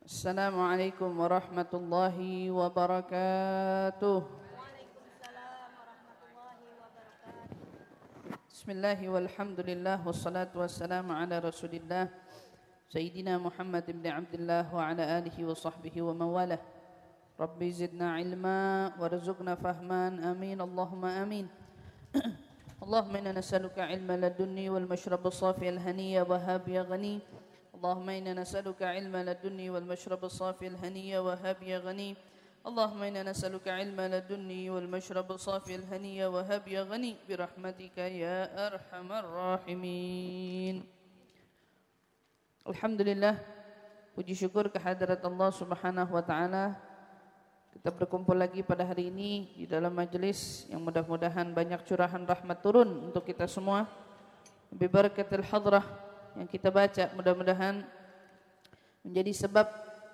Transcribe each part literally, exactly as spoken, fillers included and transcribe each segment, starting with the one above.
Assalamualaikum warahmatullahi wabarakatuh. Waalaikumsalam warahmatullahi wabarakatuh. Bismillahi walhamdulillah wassalatu wassalamu ala rasulillah Sayyidina Muhammad ibn Abdullah wa ala alihi wa sahbihi wa mawalah. Rabbi zidna ilma warzuqna fahman, amin Allahumma amin. Allahumma inna nas'aluka ilma ladunni wal mashrab as-safi al-haniya wa hab ya ghani. اللهم إنا نسألك علم لدني والمشرب الصافي الهني وهب يا غني. اللهم إنا نسألك علم لدني والمشرب الصافي الهني وهب يا غني برحمتك يا أرحم الراحمين. Alhamdulillah, puji syukur kehadirat Allah Subhanahu wa taala. Kita berkumpul lagi pada hari ini di dalam majelis yang mudah-mudahan banyak curahan rahmat turun untuk kita semua. Bi barakatil hadrah yang kita baca, mudah-mudahan menjadi sebab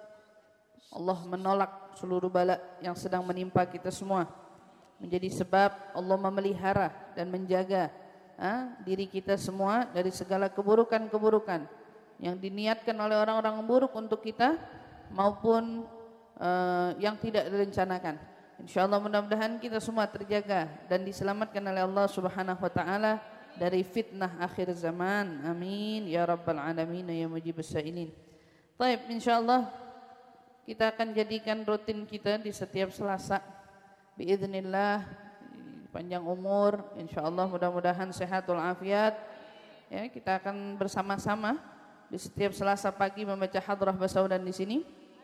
Allah menolak seluruh bala yang sedang menimpa kita semua. Menjadi sebab Allah memelihara dan menjaga ha, diri kita semua dari segala keburukan-keburukan yang diniatkan oleh orang-orang buruk untuk kita maupun uh, yang tidak direncanakan. InsyaAllah mudah-mudahan kita semua terjaga dan diselamatkan oleh Allah Subhanahu wa taala dari fitnah akhir zaman. Amin ya rabbal alamin ya mujibus sailin. Baik, insyaallah kita akan jadikan rutin kita di setiap Selasa biiznillah, panjang umur, insyaallah mudah-mudahan sehat wal afiat. Ya, kita akan bersama-sama di setiap Selasa pagi membaca hadrah basaudan di sini.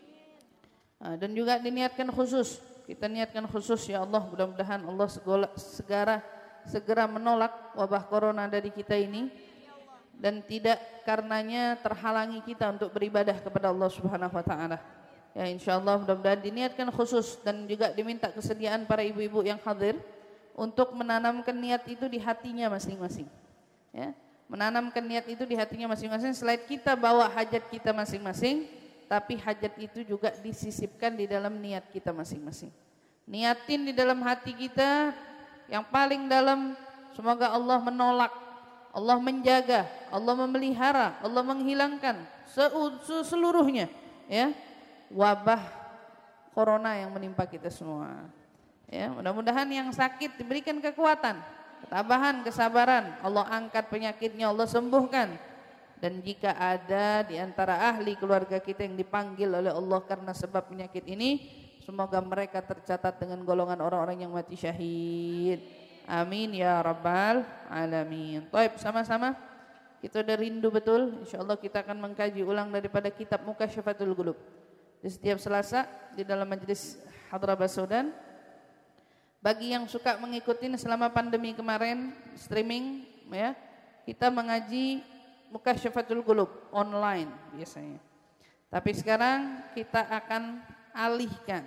Nah, dan juga diniatkan khusus, kita niatkan khusus ya Allah, mudah-mudahan Allah segala, segera segera menolak wabah corona dari kita ini dan tidak karenanya terhalangi kita untuk beribadah kepada Allah Subhanahu wa taala. Ya, insyaallah mudah-mudahan diniatkan khusus dan juga diminta kesediaan para ibu-ibu yang hadir untuk menanamkan niat itu di hatinya masing-masing. Ya, menanamkan niat itu di hatinya masing-masing. Selain kita bawa hajat kita masing-masing, tapi hajat itu juga disisipkan di dalam niat kita masing-masing. Niatin di dalam hati kita yang paling dalam, semoga Allah menolak, Allah menjaga, Allah memelihara, Allah menghilangkan seluruhnya ya wabah corona yang menimpa kita semua. Ya, mudah-mudahan yang sakit diberikan kekuatan, ketabahan, kesabaran, Allah angkat penyakitnya, Allah sembuhkan. Dan jika ada di antara ahli keluarga kita yang dipanggil oleh Allah karena sebab penyakit ini, semoga mereka tercatat dengan golongan orang-orang yang mati syahid. Amin ya rabbal alamin. Baik, sama-sama kita udah rindu betul. InsyaAllah kita akan mengkaji ulang daripada kitab Mukasyafatul Qulub di setiap Selasa di dalam majelis hadrah basaudan. Bagi yang suka mengikuti selama pandemi kemarin streaming ya, kita mengaji Mukasyafatul Qulub online biasanya. Tapi sekarang kita akan alihkan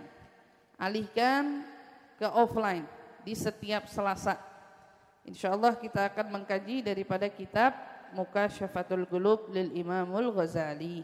alihkan ke offline di setiap Selasa. Insyaallah kita akan mengkaji daripada kitab Mukasyafatul Qulub lil Imamul Ghazali.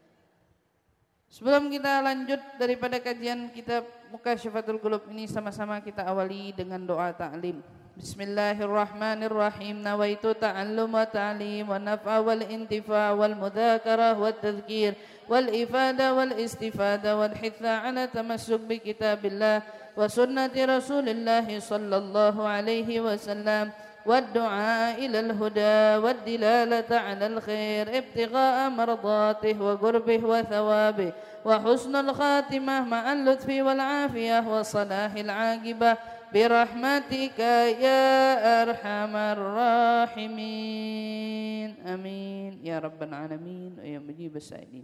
Sebelum kita lanjut daripada kajian kitab Mukasyafatul Qulub ini, sama-sama kita awali dengan doa ta'lim. Bismillahirrahmanirrahim. Nawaitu ta'allum wa ta'lim wa naf'a wal intifa' wal mudzakarah wa tadhkir wal ifada wal istifada wal hitha ala tamassuk bi kitabillah wa sunnati rasulillah sallallahu alaihi wasallam wad du'a ila al huda wad dilalata ala al khair ibtigha'a mardatih wa qurbih wa thawabih wa husnul khatimah ma'al lutfi wal afiyah wa salahil aqibah birahmatika ya arhamar rahimin. Amin ya rabbal alamin wa ya mujibus sailin.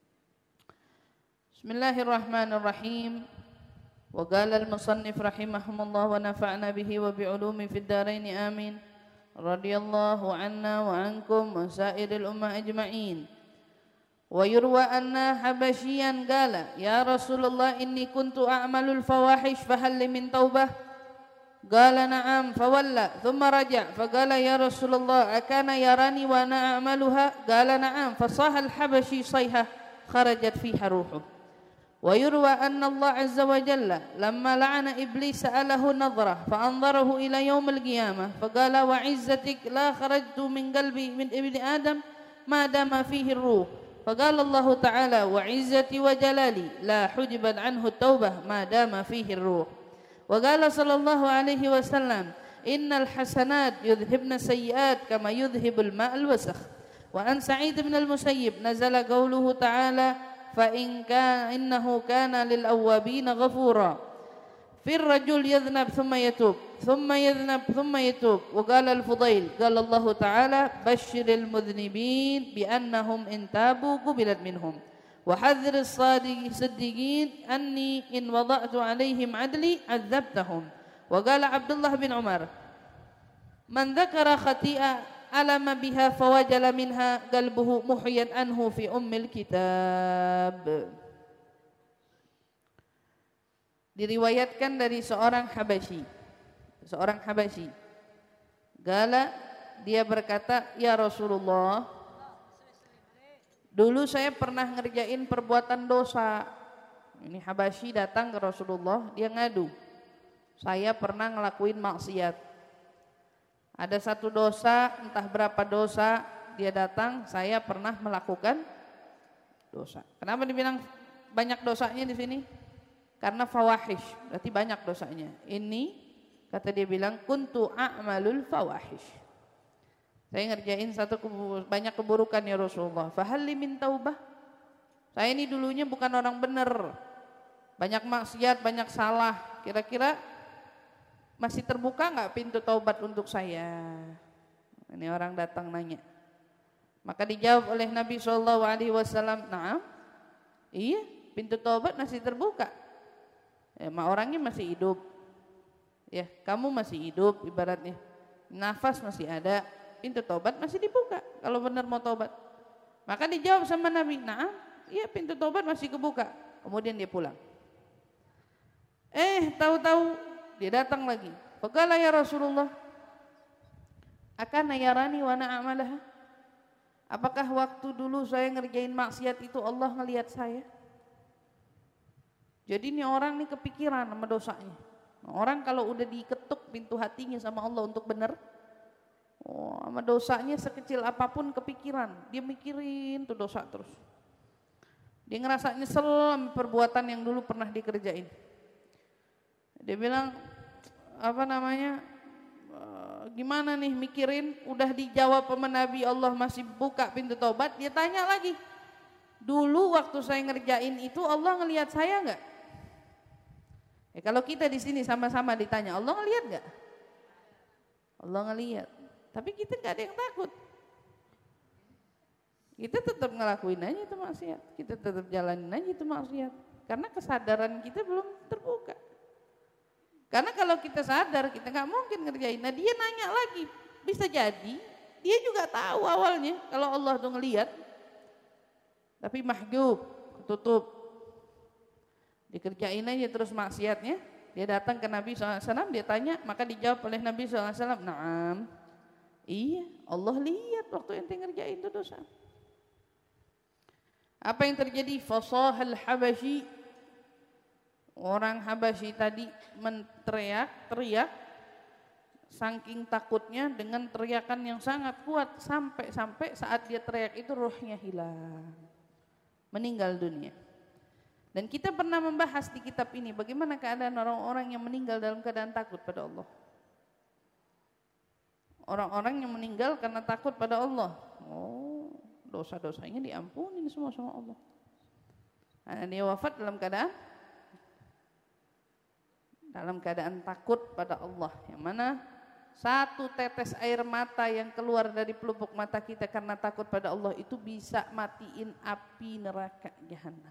Bismillahirrahmanirrahim. Wa qala al-musannif rahimahumullah wa nafa'na bihi wa bi'ulumi fid dharain amin. Radhiyallahu anna wa ankum wa sairil ummah ajma'in. Wa yurwa anna habasyian qala ya Rasulullah inni kuntu a'malul fawahish fa hal min taubah. Qala na'am fawalla thumma raja' faqala ya Rasulullah akana yarani wa ana a'maluha. Qala na'am fasaha al-habashi sayha kharajat fiha ruhuh. Wa yurwa anna Allah azza wa jalla lamma la'ana iblis sa'alahu nadhrah fa anzarahu ila yaum al-qiyamah faqala wa 'izzatik la kharajtu min qalbi min ibni adam ma dama fihi ar-ruh فقال الله تعالى وعزتي وجلالي لا حجبا عنه التوبة ما دام فيه الروح. وقال صلى الله عليه وسلم إن الحسنات يذهبن السيئات كما يذهب الماء الوسخ. وعن سعيد بن المسيب نزل قوله تعالى فإن كان إنه كان للأوابين غفورا. في الرجل يذنب ثم يتوب ثم يذنب ثم يتوب. وقال الفضيل قال الله تعالى بشر المذنبين بأنهم إن تابوا قبلت منهم وحذر الصادقين أني إن وضعت عليهم عدلي عذبتهم. وقال عبد الله بن عمر من ذكر خطيئة علم بها فوجل منها قلبه محيا عنه في أم الكتاب. Diriwayatkan dari seorang Habasyi, seorang Habasyi. Gala dia berkata, ya Rasulullah, dulu saya pernah ngerjain perbuatan dosa. Ini Habasyi datang ke Rasulullah, dia ngadu, saya pernah ngelakuin maksiat. Ada satu dosa, entah berapa dosa, dia datang, saya pernah melakukan dosa. Kenapa dibilang banyak dosanya di sini? Karena fawahish, berarti banyak dosanya. Ini kata dia bilang kuntu a'malul fawahish. Saya ngerjain satu kebu- banyak keburukan ya Rasulullah. Fahalli min taubah. Saya ini dulunya bukan orang benar. Banyak maksiat, banyak salah. Kira-kira masih terbuka enggak pintu taubat untuk saya? Ini orang datang nanya. Maka dijawab oleh Nabi shallallahu alaihi wasallam, "Na'am." Iya, pintu taubat masih terbuka. Ya, orangnya masih hidup, ya kamu masih hidup ibaratnya, nafas masih ada, pintu tobat masih dibuka kalau benar mau tobat. Maka dijawab sama Nabi, nah iya pintu tobat masih kebuka. Kemudian dia pulang. Eh tahu-tahu dia datang lagi. Faqala ya Rasulullah, akan yarani wa na'amalaha. Apakah waktu dulu saya ngerjain maksiat itu Allah ngelihat saya? Jadi ini orang nih kepikiran sama dosanya. Orang kalau udah diketuk pintu hatinya sama Allah untuk benar, oh, sama dosanya sekecil apapun kepikiran, dia mikirin tuh dosa terus. Dia ngerasa nyesel sama perbuatan yang dulu pernah dikerjain. Dia bilang apa namanya? Gimana nih mikirin, udah dijawab sama Nabi Allah masih buka pintu taubat, dia tanya lagi. Dulu waktu saya ngerjain itu Allah ngelihat saya enggak? Ya, kalau kita di sini sama-sama ditanya, Allah ngelihat enggak? Allah ngelihat. Tapi kita enggak ada yang takut. Kita tetap ngelakuin aja itu maksiat. Kita tetap jalanin aja itu maksiat. Karena kesadaran kita belum terbuka. Karena kalau kita sadar, kita enggak mungkin ngerjain. Nah dia nanya lagi, bisa jadi dia juga tahu awalnya kalau Allah tuh ngelihat. Tapi mahjub, tutup. Dikerjain aja terus maksiatnya. Dia datang ke Nabi shallallahu alaihi wasallam, dia tanya, maka dijawab oleh Nabi shallallahu alaihi wasallam, "Na'am." Iya, Allah lihat waktu ente ngerjain itu dosa. Apa yang terjadi? Fasahal Habasyi. Orang Habasyi tadi menteriak, teriak saking takutnya dengan teriakan yang sangat kuat sampai-sampai saat dia teriak itu ruhnya hilang. Meninggal dunia. Dan kita pernah membahas di kitab ini bagaimana keadaan orang-orang yang meninggal dalam keadaan takut pada Allah. Orang-orang yang meninggal karena takut pada Allah. Oh, dosa-dosanya diampuni semua sama Allah. Nah, dia wafat dalam keadaan dalam keadaan takut pada Allah. Yang mana satu tetes air mata yang keluar dari pelupuk mata kita karena takut pada Allah itu bisa matiin api neraka jahanam.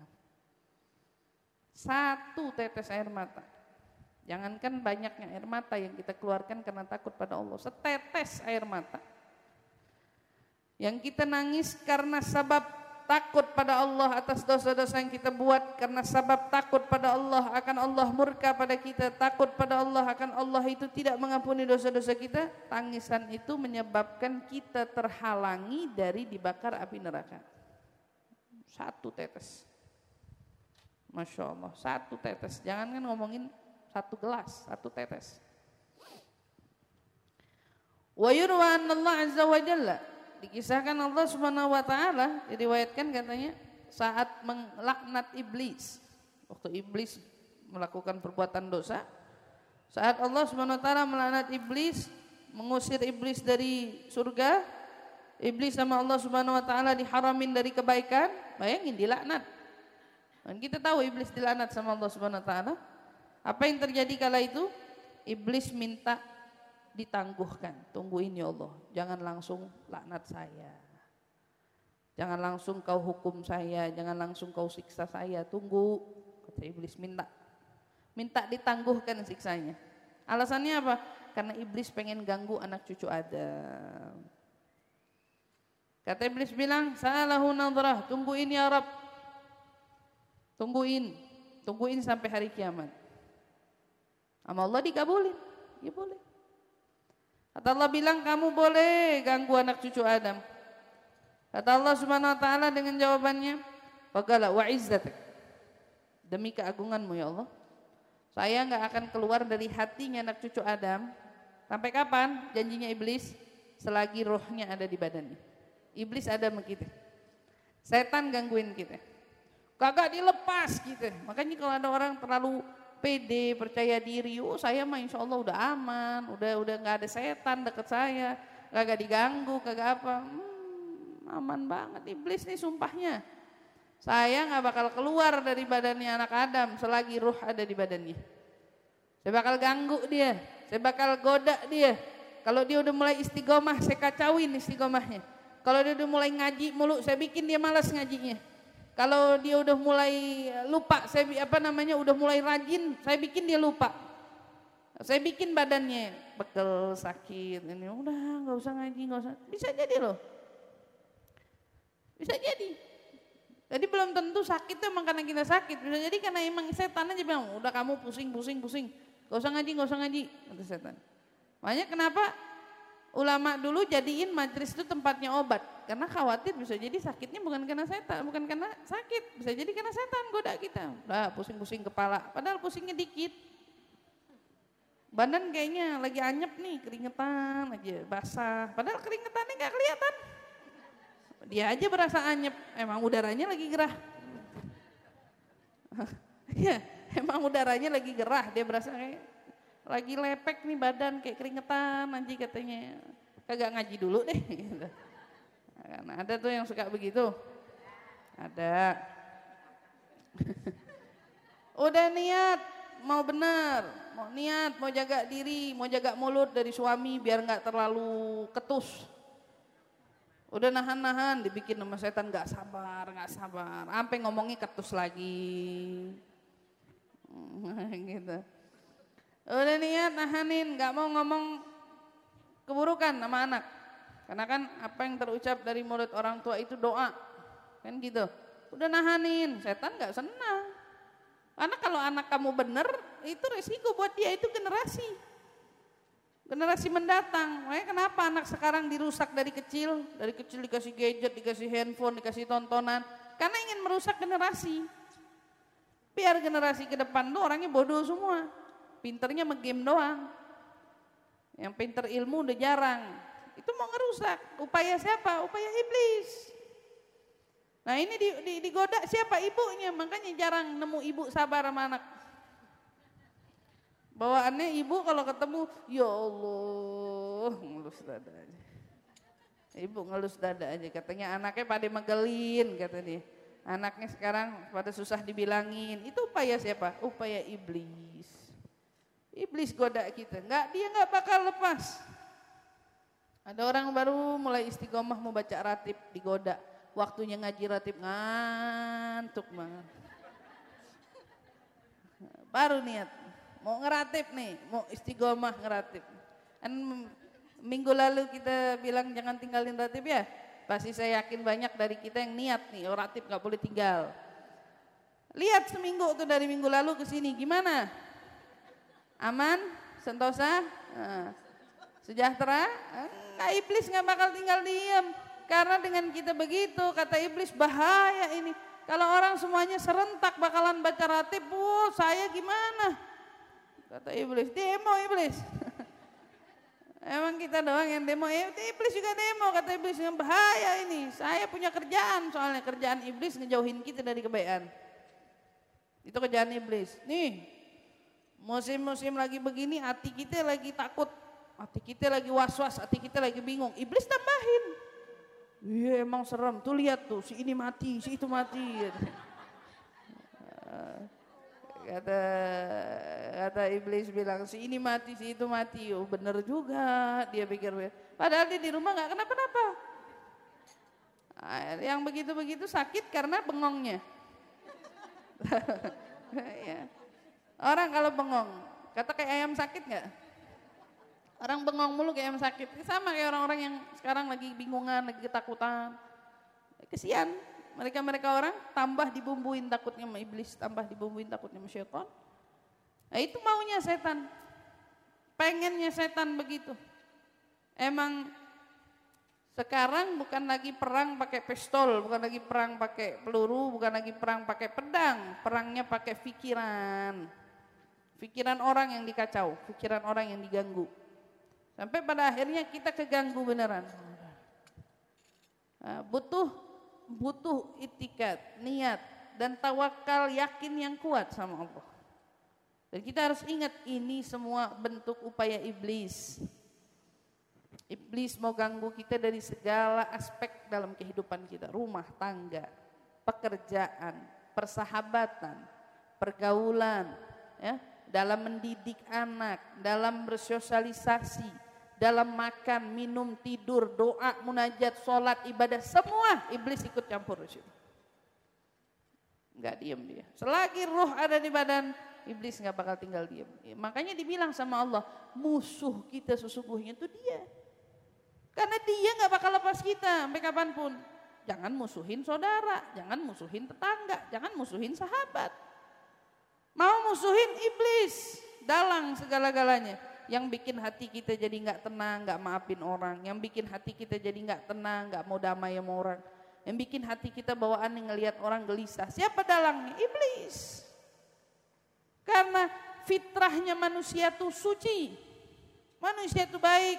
Satu tetes air mata. Jangankan banyaknya air mata yang kita keluarkan karena takut pada Allah. Setetes air mata. Yang kita nangis karena sebab takut pada Allah atas dosa-dosa yang kita buat. Karena sebab takut pada Allah akan Allah murka pada kita. Takut pada Allah akan Allah itu tidak mengampuni dosa-dosa kita. Tangisan itu menyebabkan kita terhalangi dari dibakar api neraka. Satu tetes. Masya Allah, satu tetes. Jangan kan ngomongin satu gelas, satu tetes. Wa yurwa anna Allah azza wa jalla dikisahkan Allah Subhanahu wa taala, diriwayatkan katanya saat melaknat iblis. Waktu iblis melakukan perbuatan dosa, saat Allah Subhanahu wa taala melaknat iblis, mengusir iblis dari surga, iblis sama Allah Subhanahu wa taala diharamin dari kebaikan, bayangin dilaknat. Dan kita tahu iblis dilaknat sama Allah Subhanahu wa taala. Apa yang terjadi kala itu? Iblis minta ditangguhkan. Tungguin ya Allah, jangan langsung laknat saya. Jangan langsung kau hukum saya, jangan langsung kau siksa saya, tunggu. Kata iblis minta. Minta ditangguhkan siksanya. Alasannya apa? Karena iblis pengen ganggu anak cucu Adam. Kata iblis bilang, "Sa'alahu nadrah, tungguin ya Rabb. Tungguin, tungguin sampai hari kiamat." Sama Allah dikabulin, ya boleh. Kata Allah bilang, kamu boleh ganggu anak cucu Adam. Kata Allah Subhanahu wa taala dengan jawabannya, "Faqala wa izzatik." Demi keagunganmu ya Allah, saya enggak akan keluar dari hatinya anak cucu Adam. Sampai kapan? Janjinya iblis, selagi rohnya ada di badannya. Iblis ada sama kita. Setan gangguin kita. Kagak dilepas gitu. Makanya kalau ada orang terlalu pede, percaya diri, oh saya mah insya Allah udah aman, udah udah nggak ada setan deket saya, kagak diganggu, kagak apa, hmm, aman banget. Iblis nih sumpahnya, saya nggak bakal keluar dari badannya anak Adam selagi ruh ada di badannya. Saya bakal ganggu dia, saya bakal goda dia. Kalau dia udah mulai istiqomah, saya kacauin istiqomahnya. Kalau dia udah mulai ngaji mulu, saya bikin dia malas ngajinya. Kalau dia udah mulai lupa, saya apa namanya udah mulai rajin, saya bikin dia lupa. Saya bikin badannya pegel, sakit, ini udah nggak usah ngaji, nggak usah. Bisa jadi loh, bisa jadi. Jadi belum tentu sakit itu emang karena kita sakit, bisa jadi karena emang setan aja bilang, udah kamu pusing, pusing, pusing, nggak usah ngaji, nggak usah ngaji, kata setan. Makanya kenapa ulama dulu jadiin majelis itu tempatnya obat, karena khawatir bisa jadi sakitnya bukan karena setan, bukan karena sakit, bisa jadi karena setan goda kita. Udah pusing-pusing kepala, padahal pusingnya dikit. Badan kayaknya lagi anyep nih, keringetan aja, basah, padahal keringetannya nggak kelihatan. Dia aja berasa anyep, emang udaranya lagi gerah. Ya, emang udaranya lagi gerah, dia berasa kayak lagi lepek nih badan kayak keringetan anji katanya. Kagak ngaji dulu deh. Karena ada tuh yang suka begitu. Ada. Udah niat mau benar, mau niat, mau jaga diri, mau jaga mulut dari suami biar nggak terlalu ketus. Udah nahan-nahan, dibikin sama setan nggak sabar, nggak sabar, sampai ngomongnya ketus lagi. Gitu. Udah niat nahanin, nggak mau ngomong keburukan sama anak, karena kan apa yang terucap dari mulut orang tua itu doa, kan gitu. Udah nahanin, setan nggak senang, karena kalau anak kamu bener itu resiko buat dia, itu generasi, generasi mendatang. Makanya kenapa anak sekarang dirusak dari kecil, dari kecil dikasih gadget, dikasih handphone, dikasih tontonan, karena ingin merusak generasi, biar generasi ke depan tuh orangnya bodoh semua. Pinternya nge-game doang, yang pinter ilmu udah jarang, itu mau ngerusak. Upaya siapa? Upaya iblis. Nah ini di, di, digoda siapa? Ibunya, makanya jarang nemu ibu sabar sama anak. Bawaannya ibu kalau ketemu, ya Allah, ngelus dada aja. Ibu ngelus dada aja, katanya anaknya pada megelin, kata dia. Anaknya sekarang pada susah dibilangin, itu upaya siapa? Upaya iblis. Iblis goda kita, nggak, dia nggak bakal lepas. Ada orang baru mulai istiqomah mau baca ratib, digoda. Waktunya ngaji ratib ngantuk banget. Baru niat, mau ngeratib nih, mau istiqomah ngeratib. Kan minggu lalu kita bilang jangan tinggalin ratib ya. Pasti saya yakin banyak dari kita yang niat nih, oh ratib nggak boleh tinggal. Lihat seminggu tuh dari minggu lalu ke sini gimana? Aman, sentosa, nah, sejahtera, enggak, iblis nggak bakal tinggal diam. Karena dengan kita begitu, kata iblis, bahaya ini. Kalau orang semuanya serentak bakalan baca ratib, oh saya gimana? Kata iblis, demo iblis. Emang kita doang yang demo, eh, iblis juga demo, kata iblis, yang bahaya ini. Saya punya kerjaan, soalnya kerjaan iblis ngejauhin kita dari kebaikan. Itu kerjaan iblis. Nih, musim-musim lagi begini, hati kita lagi takut, hati kita lagi was-was, hati kita lagi bingung. Iblis tambahin. Iya emang serem, tuh lihat tuh, si ini mati, si itu mati. Kata kata iblis bilang, si ini mati, si itu mati. Oh bener juga, dia pikir. Padahal dia di rumah gak kenapa-napa. Nah, yang begitu-begitu sakit karena bengongnya. Ya. Orang kalau bengong, kata kayak ayam sakit gak? Orang bengong mulu kayak ayam sakit. Sama kayak orang-orang yang sekarang lagi bingungan, lagi ketakutan. Kesian. Mereka-mereka orang tambah dibumbuin takutnya sama iblis, tambah dibumbuin takutnya sama syaitan. Nah itu maunya setan. Pengennya setan begitu. Emang sekarang bukan lagi perang pakai pistol, bukan lagi perang pakai peluru, bukan lagi perang pakai pedang. Perangnya pakai pikiran. Pikiran orang yang dikacau, pikiran orang yang diganggu. Sampai pada akhirnya kita keganggu beneran. Nah, butuh butuh itikad, niat dan tawakal, yakin yang kuat sama Allah. Dan kita harus ingat ini semua bentuk upaya iblis. Iblis mau ganggu kita dari segala aspek dalam kehidupan kita, rumah tangga, pekerjaan, persahabatan, pergaulan, ya, dalam mendidik anak, dalam bersosialisasi, dalam makan, minum, tidur, doa, munajat, sholat, ibadah, semua iblis ikut campur di situ. Enggak diam dia. Selagi ruh ada di badan, iblis enggak bakal tinggal diam. Makanya dibilang sama Allah, musuh kita sesungguhnya itu dia. Karena dia enggak bakal lepas kita sampai kapanpun. Jangan musuhin saudara, jangan musuhin tetangga, jangan musuhin sahabat. Mau musuhin iblis, dalang segala-galanya. Yang bikin hati kita jadi nggak tenang, nggak maafin orang. Yang bikin hati kita jadi nggak tenang, nggak mau damai sama orang. Yang bikin hati kita bawaan ngelihat orang gelisah. Siapa dalangnya? Iblis. Karena fitrahnya manusia itu suci, manusia itu baik.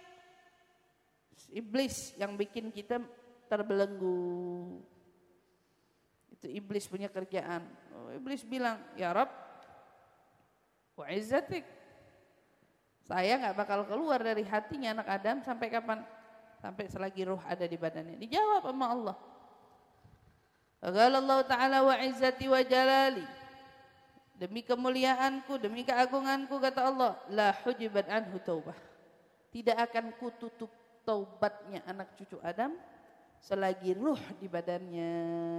Iblis yang bikin kita terbelenggu. Itu iblis punya kerjaan. Oh, iblis bilang, ya Rabb, wa izzatik, saya gak bakal keluar dari hatinya anak Adam sampai kapan? Sampai selagi ruh ada di badannya. Dijawab sama Allah. Qala Allah Ta'ala wa izzati wa jalali, demi kemuliaanku, demi keagunganku, kata Allah, la hujibat anhu taubah, tidak akan kututup taubatnya anak cucu Adam selagi ruh di badannya.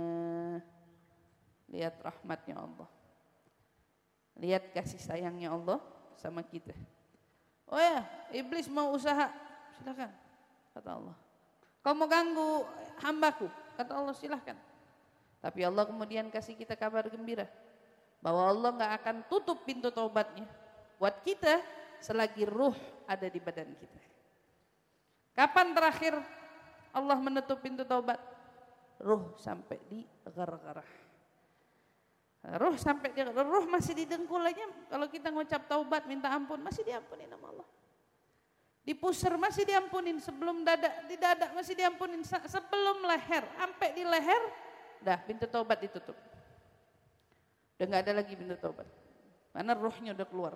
Lihat rahmatnya Allah, lihat kasih sayangnya Allah sama kita. Oh ya, iblis mau usaha, silakan, kata Allah. Kau mau ganggu hambaku, kata Allah, silahkan. Tapi Allah kemudian kasih kita kabar gembira bahwa Allah gak akan tutup pintu taubatnya buat kita selagi ruh ada di badan kita. Kapan terakhir Allah menutup pintu taubat? Ruh sampai di gar-garah. Ruh sampai di, ruh masih di dengkul aja, kalau kita ngucap taubat minta ampun masih diampunin sama Allah. Di pusar masih diampunin, sebelum dada, di dada masih diampunin, sebelum leher, sampai di leher, dah pintu taubat ditutup. Udah nggak ada lagi pintu taubat, karena ruhnya udah keluar.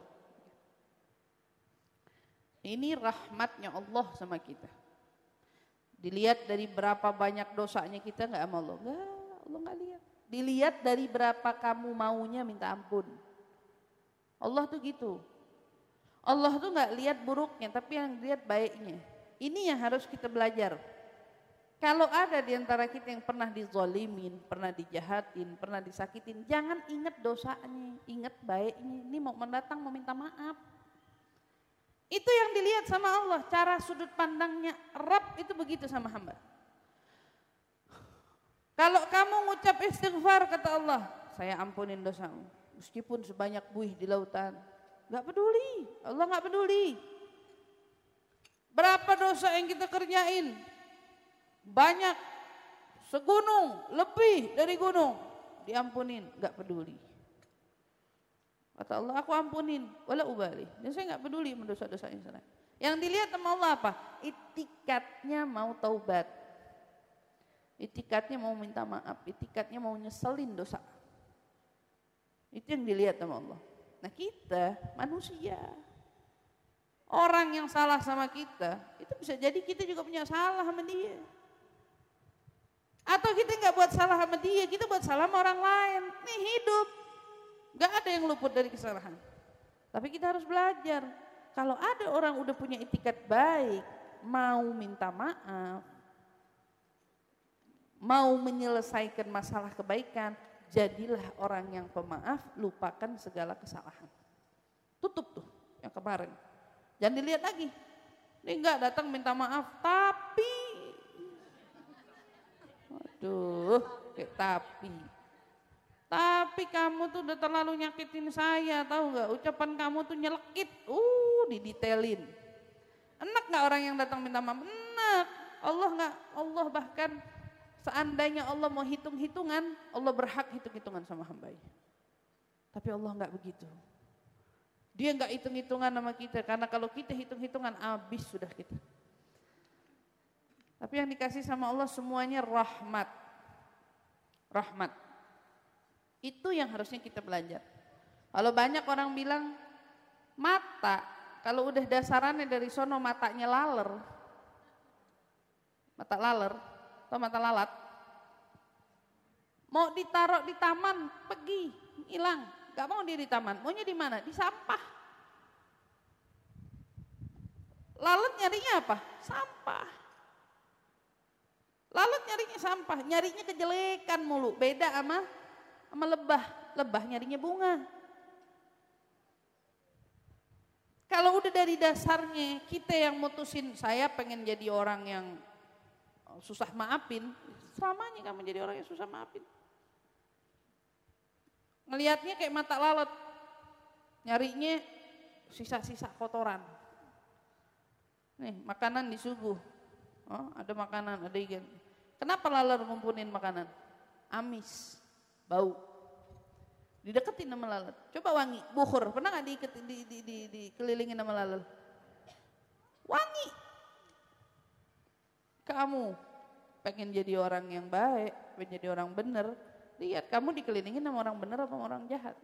Ini rahmatnya Allah sama kita. Dilihat dari berapa banyak dosanya kita nggak sama Allah, nggak, Allah nggak lihat. Dilihat dari berapa kamu maunya minta ampun. Allah tuh gitu. Allah tuh nggak lihat buruknya, tapi yang lihat baiknya. Ini yang harus kita belajar. Kalau ada di antara kita yang pernah dizolimin, pernah dijahatin, pernah disakitin, jangan ingat dosanya, ingat baiknya. Ini mau mendatang mau minta maaf. Itu yang dilihat sama Allah, cara sudut pandangnya Rabb itu begitu sama hamba. Kalau kamu ngucap istighfar, kata Allah, saya ampunin dosamu, meskipun sebanyak buih di lautan. Gak peduli, Allah gak peduli. Berapa dosa yang kita kerjain? Banyak, segunung, lebih dari gunung, diampunin, gak peduli. Kata Allah, aku ampunin, wala ubali. Dan saya gak peduli mendosa-dosa yang sana. Yang dilihat sama Allah apa? Itikadnya mau taubat. Itikadnya mau minta maaf, itikadnya mau nyeselin dosa. Itu yang dilihat sama Allah. Nah kita manusia, orang yang salah sama kita, itu bisa jadi kita juga punya salah sama dia. Atau kita nggak buat salah sama dia, kita buat salah sama orang lain. Nih hidup, nggak ada yang luput dari kesalahan. Tapi kita harus belajar. Kalau ada orang udah punya itikat baik, mau minta maaf, mau menyelesaikan masalah kebaikan, jadilah orang yang pemaaf, lupakan segala kesalahan. Tutup tuh yang kemarin. Jangan dilihat lagi. Ini enggak datang minta maaf, tapi aduh, kayak tapi. Tapi kamu tuh udah terlalu nyakitin saya, tahu nggak? Ucapan kamu tuh nyelekit, uh, didetailin. Enak nggak orang yang datang minta maaf? Enak. Allah nggak, Allah bahkan seandainya Allah mau hitung-hitungan, Allah berhak hitung-hitungan sama hambanya. Tapi Allah nggak begitu. Dia nggak hitung-hitungan sama kita, karena kalau kita hitung-hitungan habis sudah kita. Tapi yang dikasih sama Allah semuanya rahmat, rahmat. Itu yang harusnya kita belajar. Kalau banyak orang bilang mata, kalau udah dasarannya dari sono matanya laler, mata laler atau mata lalat, mau ditaruh di taman pergi hilang, gak mau dia di taman, maunya di mana? Di sampah. Lalat nyarinya apa? Sampah. Lalat nyarinya sampah, nyarinya kejelekan mulu, beda sama sama lebah, lebah nyarinya bunga. Kalau udah dari dasarnya kita yang mutusin saya pengen jadi orang yang susah maafin, selamanya kamu jadi orang yang susah maafin. Ngelihatnya kayak mata lalat, nyarinya sisa-sisa kotoran. Nih makanan disuguh, oh, ada makanan, ada ikan. Kenapa lalat ngumpunin makanan? Amis, bau. Dideketin sama lalat. Coba wangi, bukhur. Pernah nggak diikat, di, di, di, dikelilingin sama lalat? Wangi. Kamu pengen jadi orang yang baik, pengen jadi orang bener, lihat kamu dikelilingin sama orang bener apa orang jahat.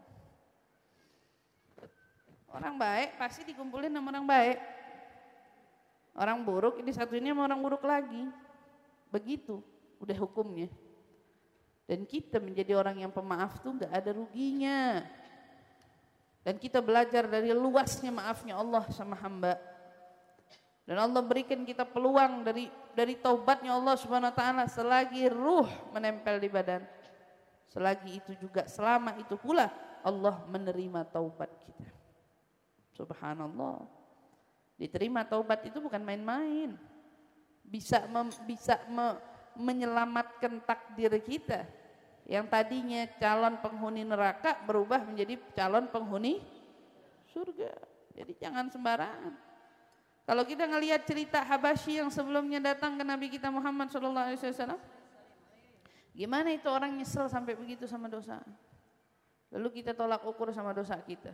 Orang baik pasti dikumpulin sama orang baik. Orang buruk ini satunya sama orang buruk lagi. Begitu, udah hukumnya. Dan kita menjadi orang yang pemaaf tuh gak ada ruginya. Dan kita belajar dari luasnya maafnya Allah sama hamba. Dan Allah berikan kita peluang dari dari taubatnya Allah Subhanahu wa taala selagi ruh menempel di badan. Selagi itu juga, selama itu pula Allah menerima taubat kita. Subhanallah. Diterima taubat itu bukan main-main. Bisa mem, bisa me, menyelamatkan takdir kita. Yang tadinya calon penghuni neraka berubah menjadi calon penghuni surga. Jadi jangan sembarangan. Kalau kita ngelihat cerita Habasyi yang sebelumnya datang ke Nabi kita Muhammad shallallahu alaihi wasallam, gimana itu orang nyesel sampai begitu sama dosa. Lalu kita tolak ukur sama dosa kita.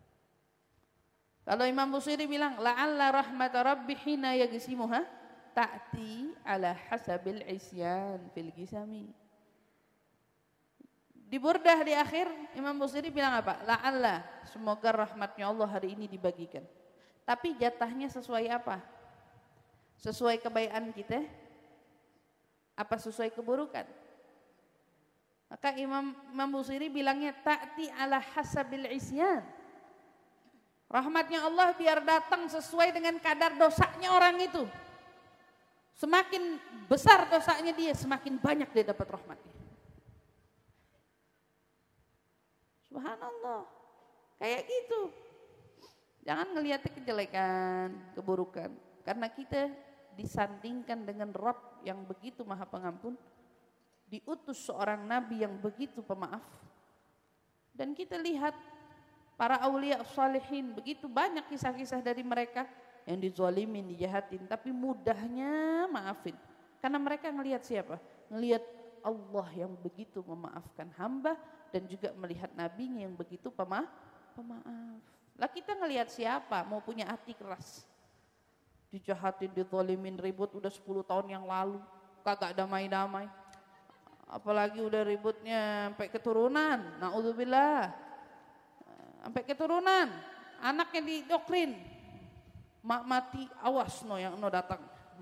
Kalau Imam Busiri bilang, la'alla rahmata rabbi hina yagsimuha ta'ti ala hasabil isyan fil gisami. Di Burdah di akhir Imam Busiri bilang apa? La'alla, semoga rahmatnya Allah hari ini dibagikan. Tapi jatahnya sesuai apa? Sesuai kebaikan kita? Apa sesuai keburukan? Maka Imam, Imam Busiri bilangnya ta'ti ala hasabil isyan. Rahmatnya Allah biar datang sesuai dengan kadar dosanya orang itu. Semakin besar dosanya dia, semakin banyak dia dapat rahmatnya. Subhanallah, kayak gitu. Jangan ngelihatnya kejelekan, keburukan. Karena kita disandingkan dengan Rabb yang begitu maha pengampun. Diutus seorang Nabi yang begitu pemaaf. Dan kita lihat para awliya salihin, begitu banyak kisah-kisah dari mereka yang dizalimin, dijahatin. Tapi mudahnya maafin. Karena mereka ngelihat siapa? Ngelihat Allah yang begitu memaafkan hamba. Dan juga melihat nabinya yang begitu pemaaf. Pemaaf. Lah kita ngelihat siapa mau punya hati keras. dijahatin, dizalimin, ribut udah sepuluh tahun yang lalu, kagak damai-damai. Apalagi udah ributnya sampai keturunan, naudzubillah. Sampai keturunan, anaknya didoktrin. Mak mati, awas no yang no datang.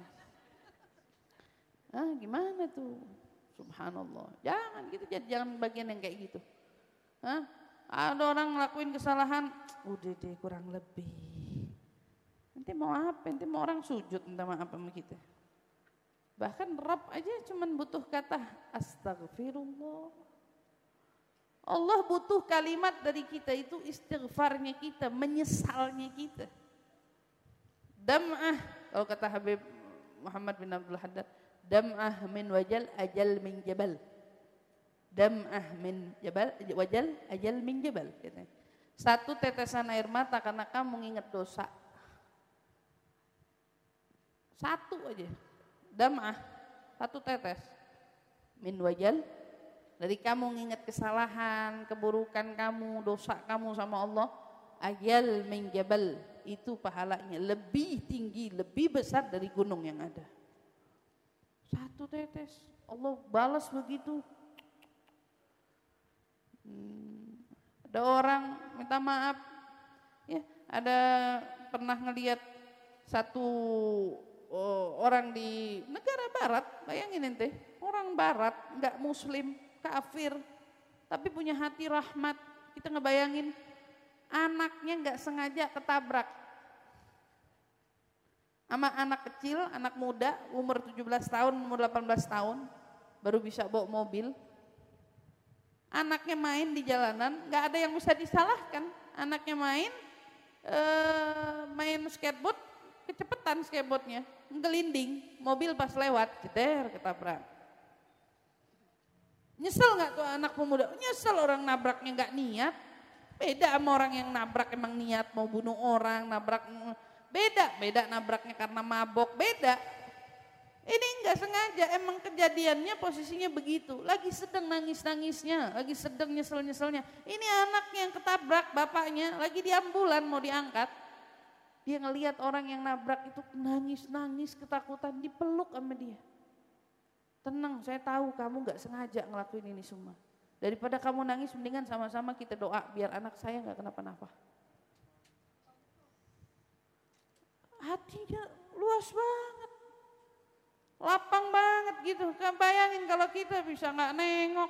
Ah, gimana tuh? Subhanallah. Jangan gitu, jangan bagian yang kayak gitu. Hah? Ada orang ngelakuin kesalahan, udah deh kurang lebih. Nanti mau apa? Nanti mau orang sujud minta maaf sama kita. Bahkan Rabb aja cuman butuh kata astagfirullah. Allah butuh kalimat dari kita itu istighfarnya kita, menyesalnya kita. Dam'ah, kalau kata Habib Muhammad bin Abdul Haddad, dam'ah min wajal ajal min jabal. Dam'ah min jabal wajal ajal min jabal. Satu tetesan air mata karena kamu mengingat dosa. Satu aja. Dam'ah, satu tetes. Min wajal, dari kamu mengingat kesalahan, keburukan kamu, dosa kamu sama Allah. Ajal min jabal, itu pahalanya lebih tinggi, lebih besar dari gunung yang ada. Satu tetes, Allah balas begitu. Hmm, ada orang minta maaf, ya ada pernah ngelihat satu oh, orang di negara barat, bayangin ente, orang barat nggak muslim, kafir, tapi punya hati rahmat. Kita ngebayangin anaknya nggak sengaja ketabrak sama anak kecil, anak muda, umur tujuh belas tahun, umur delapan belas tahun, baru bisa bawa mobil. Anaknya main di jalanan, nggak ada yang bisa disalahkan. Anaknya main, eh, main skateboard, kecepetan skateboardnya, ngelinding, mobil pas lewat, jeder, ketabrak. Nyesel nggak tuh anak pemuda? Nyesel, orang nabraknya nggak niat. Beda sama orang yang nabrak emang niat mau bunuh orang, nabrak beda, beda nabraknya karena mabok, beda. Ini enggak sengaja, emang kejadiannya posisinya begitu. Lagi sedang nangis-nangisnya, lagi sedang nyesel-nyeselnya. Ini anaknya yang ketabrak, bapaknya lagi di ambulan mau diangkat. Dia ngelihat orang yang nabrak itu nangis-nangis, ketakutan, dipeluk sama dia. Tenang, saya tahu kamu enggak sengaja ngelakuin ini semua. Daripada kamu nangis, mendingan sama-sama kita doa biar anak saya enggak kenapa-napa. Hatinya luas banget, lapang banget gitu. Kan bayangin kalau kita bisa nggak nengok,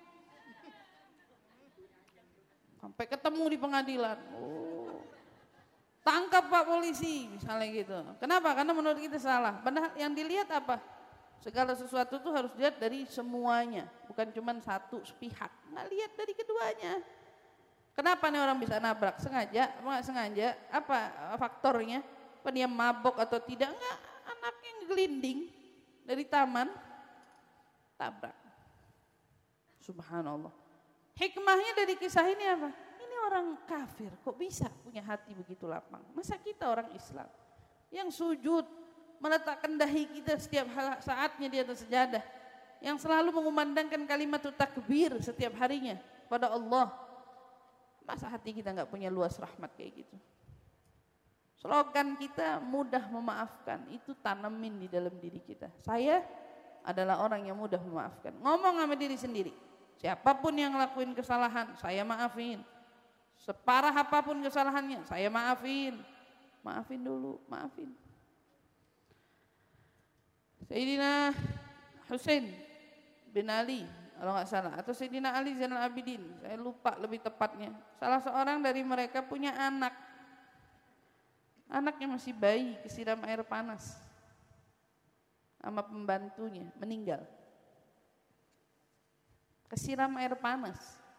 sampai ketemu di pengadilan, oh, tangkap Pak polisi misalnya gitu. Kenapa? Karena menurut kita salah. Padahal yang dilihat apa? Segala sesuatu tuh harus dilihat dari semuanya, bukan cuma satu sepihak. Nggak lihat dari keduanya. Kenapa nih orang bisa nabrak? Sengaja? Nggak sengaja? Apa faktornya? Apa dia mabok atau tidak? Enggak, anaknya ngelinding dari taman, tabrak. Subhanallah. Hikmahnya dari kisah ini apa? Ini orang kafir kok bisa punya hati begitu lapang. Masa kita orang Islam yang sujud, meletakkan dahi kita setiap saatnya di atas sejadah, yang selalu mengumandangkan kalimat takbir setiap harinya pada Allah. Masa hati kita enggak punya luas rahmat kayak gitu? Slogan kita mudah memaafkan, itu tanamin di dalam diri kita. Saya adalah orang yang mudah memaafkan. Ngomong sama diri sendiri, siapapun yang ngelakuin kesalahan, saya maafin. Separah apapun kesalahannya, saya maafin. Maafin dulu, maafin. Sayyidina Husain bin Ali, kalau nggak salah, atau Sayyidina Ali Zainal Abidin, saya lupa lebih tepatnya. Salah seorang dari mereka punya anak. Anaknya masih bayi, kesiram air panas sama pembantunya, meninggal. Kesiram air panas.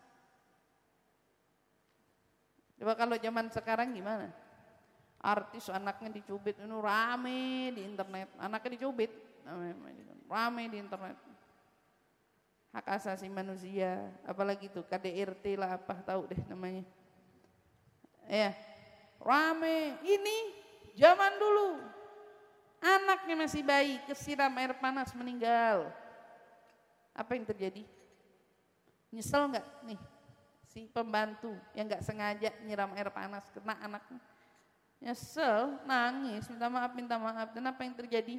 Coba kalau zaman sekarang gimana? Artis anaknya dicubit, ini rame di internet. Anaknya dicubit, rame di internet. Hak asasi manusia, apalagi itu K D R T lah, apa tahu deh namanya. Ya. Rame, ini zaman dulu anaknya masih bayi kesiram air panas meninggal. Apa yang terjadi? Nyesel nggak nih si pembantu yang nggak sengaja nyiram air panas kena anaknya? Nyesel, nangis, minta maaf, minta maaf. Dan apa yang terjadi?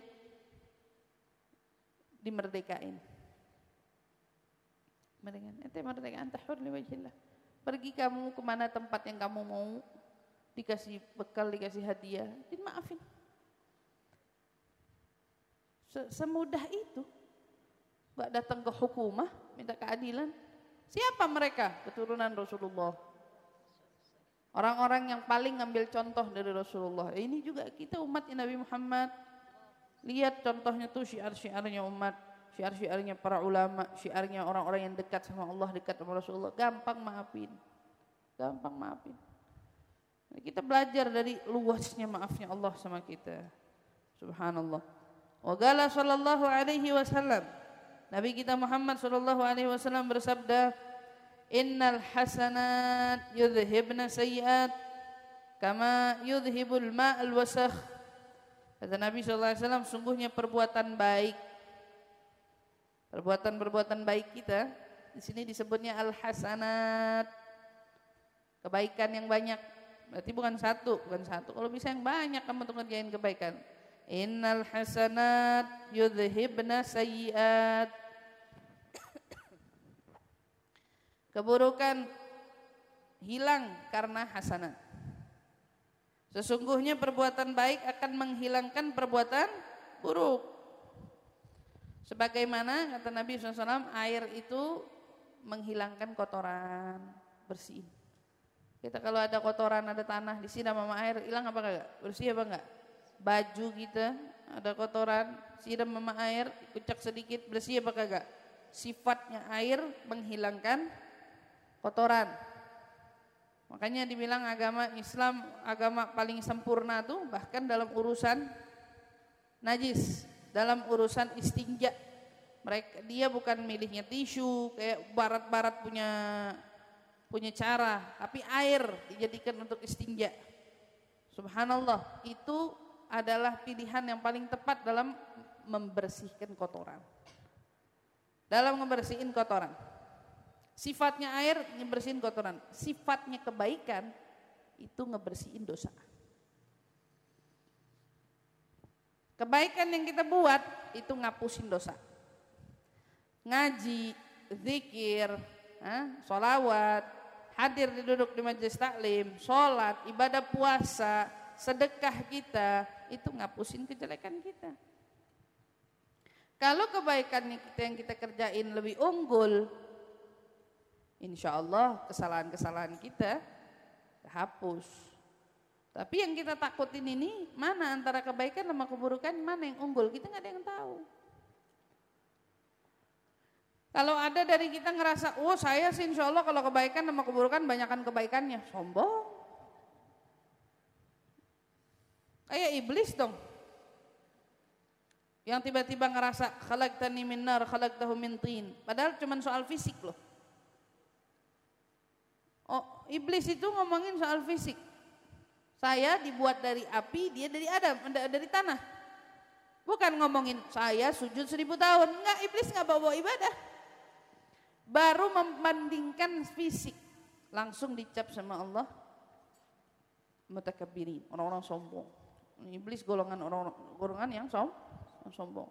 Dimerdekain. Merdekain, ente merdekain tahur li wajhillah. Pergi kamu kemana tempat yang kamu mau, dikasih bekal, dikasih hadiah, dimaafin. Semudah itu. Gak datang ke hukumah, minta keadilan. Siapa mereka? Keturunan Rasulullah. Orang-orang yang paling ngambil contoh dari Rasulullah. Ini juga kita umat Nabi Muhammad. Lihat contohnya tuh syiar-syiarnya umat, syiar-syiarnya para ulama, syiarnya orang-orang yang dekat sama Allah, dekat sama Rasulullah. Gampang maafin. Gampang maafin. Kita belajar dari luasnya maafnya Allah sama kita. Subhanallah. Wa qala sallallahu alaihi wasallam. Nabi kita Muhammad sallallahu alaihi wasallam bersabda, "Innal hasanat yudhibna sayyi'at kama yudhibul ma'al wasakh." Kata Nabi sallallahu alaihi wasallam, sungguhnya perbuatan baik, perbuatan-perbuatan baik kita di sini disebutnya al-hasanat. Kebaikan yang banyak. Berarti bukan satu, bukan satu. Kalau bisa yang banyak kamu tuh ngerjain kebaikan. Innal hasanat yudhibna sayyi'at. Keburukan hilang karena hasanat. Sesungguhnya perbuatan baik akan menghilangkan perbuatan buruk. Sebagaimana kata Nabi shallallahu alaihi wasallam, air itu menghilangkan kotoran, bersihin. Kita kalau ada kotoran, ada tanah, disiram sama air, hilang apa enggak? Bersih apa enggak? Baju kita ada kotoran, siram sama air, kucak sedikit, bersih apa enggak? Sifatnya air menghilangkan kotoran. Makanya dibilang agama Islam agama paling sempurna tuh bahkan dalam urusan najis, dalam urusan istinja. Mereka dia bukan milihnya tisu kayak barat-barat punya punya cara, tapi air dijadikan untuk istinja. Subhanallah, itu adalah pilihan yang paling tepat dalam membersihkan kotoran. Dalam membersihin kotoran. Sifatnya air ngebersihin kotoran, sifatnya kebaikan itu ngebersihin dosa. Kebaikan yang kita buat itu ngapusin dosa. Ngaji, zikir, eh, sholawat, hadir duduk di majelis taklim, sholat, ibadah puasa, sedekah kita itu ngapusin kejelekan kita. Kalau kebaikan kita yang kita kerjain lebih unggul, insya Allah kesalahan-kesalahan kita hapus. Tapi yang kita takutin ini, mana antara kebaikan sama keburukan, mana yang unggul, kita nggak ada yang tahu. Kalau ada dari kita ngerasa, oh saya sih insya Allah kalau kebaikan sama keburukan banyakan kebaikannya, sombong. Kayak iblis dong. Yang tiba-tiba ngerasa, khalaqtani min nar, khalaqtahu min tin. Padahal cuma soal fisik loh. Oh, iblis itu ngomongin soal fisik. Saya dibuat dari api, dia dari Adam, dari tanah. Bukan ngomongin saya sujud seribu tahun. Enggak, iblis enggak bawa-bawa ibadah. Baru membandingkan fisik. Langsung dicap sama Allah. Mutakabbirin, orang-orang sombong. Iblis golongan orang golongan yang som, sombong.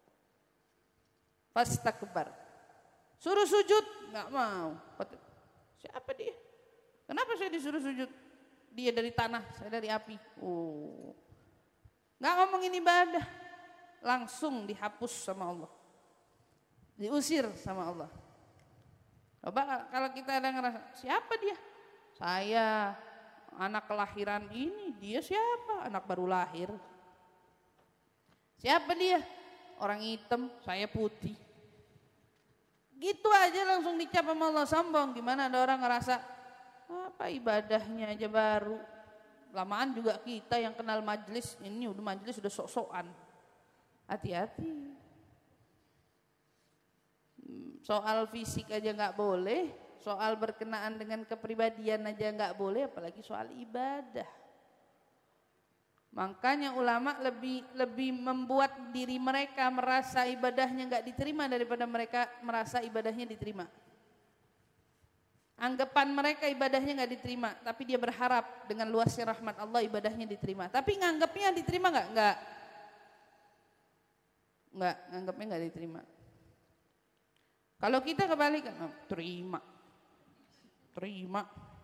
Fastakbar. Suruh sujud, enggak mau. Siapa dia? Kenapa saya disuruh sujud? Dia dari tanah, saya dari api. Oh, nggak ngomongin ibadah, langsung dihapus sama Allah, diusir sama Allah. Coba kalau kita ada ngerasa, siapa dia? Saya anak kelahiran ini, dia siapa? Anak baru lahir. Siapa dia? Orang hitam, saya putih. Gitu aja langsung dicap sama Allah, sombong. Gimana ada orang ngerasa apa ibadahnya aja baru, lamaan juga kita yang kenal majelis ini udah majelis udah sok-sokan. Hati-hati. Soal fisik aja nggak boleh, soal berkenaan dengan kepribadian aja nggak boleh, apalagi soal ibadah. Makanya ulama lebih lebih membuat diri mereka merasa ibadahnya nggak diterima daripada mereka merasa ibadahnya diterima. Anggapan mereka ibadahnya nggak diterima, tapi dia berharap dengan luasnya rahmat Allah ibadahnya diterima. Tapi nganggapnya diterima nggak? Nggak. Nggak, nganggapnya nggak diterima. Kalau kita kebalikan, oh, terima, terima.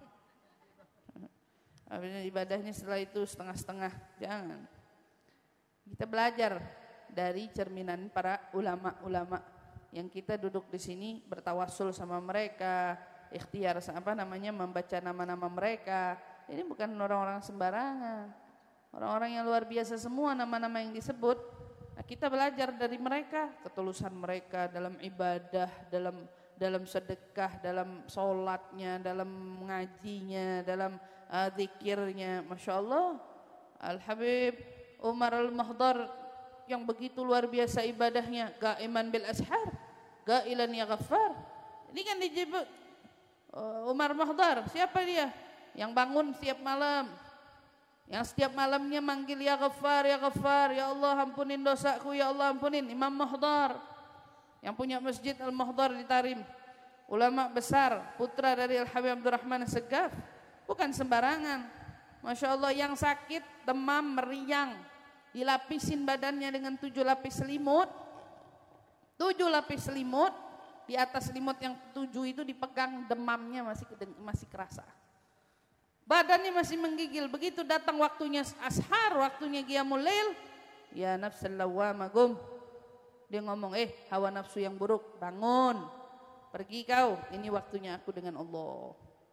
Ibadahnya setelah itu setengah-setengah, jangan. Kita belajar dari cerminan para ulama-ulama yang kita duduk di sini bertawassul sama mereka. Ikhtiar apa namanya membaca nama-nama mereka. Ini bukan orang-orang sembarangan. Orang-orang yang luar biasa semua nama-nama yang disebut. Nah, kita belajar dari mereka, ketulusan mereka dalam ibadah, dalam dalam sedekah, dalam sholatnya, dalam mengajinya, dalam uh, zikirnya. Masya Allah, Al-Habib Umar Al-Mahdar yang begitu luar biasa ibadahnya, Ga'iman bil ashar, Ga'ilan ya Ghaffar. Ini kan disebut Umar Mahdar, siapa dia? Yang bangun setiap malam, yang setiap malamnya manggil ya Ghaffar, ya Ghaffar, ya Allah ampunin dosaku, ya Allah ampunin. Imam Mahdar yang punya masjid Al-Mahdar di Tarim, ulama besar, putra dari Al-Habib Abdurrahman As-Segaf, bukan sembarangan. Masya Allah, yang sakit demam meriang dilapisin badannya dengan tujuh lapis selimut, tujuh lapis selimut. Di atas selimut yang tujuh itu dipegang, demamnya masih masih kerasa. Badannya masih menggigil. Begitu datang waktunya ashar, waktunya qiyamul lail, ya nafsul lawwamah gum. Dia ngomong, eh hawa nafsu yang buruk, bangun. Pergi kau, ini waktunya aku dengan Allah.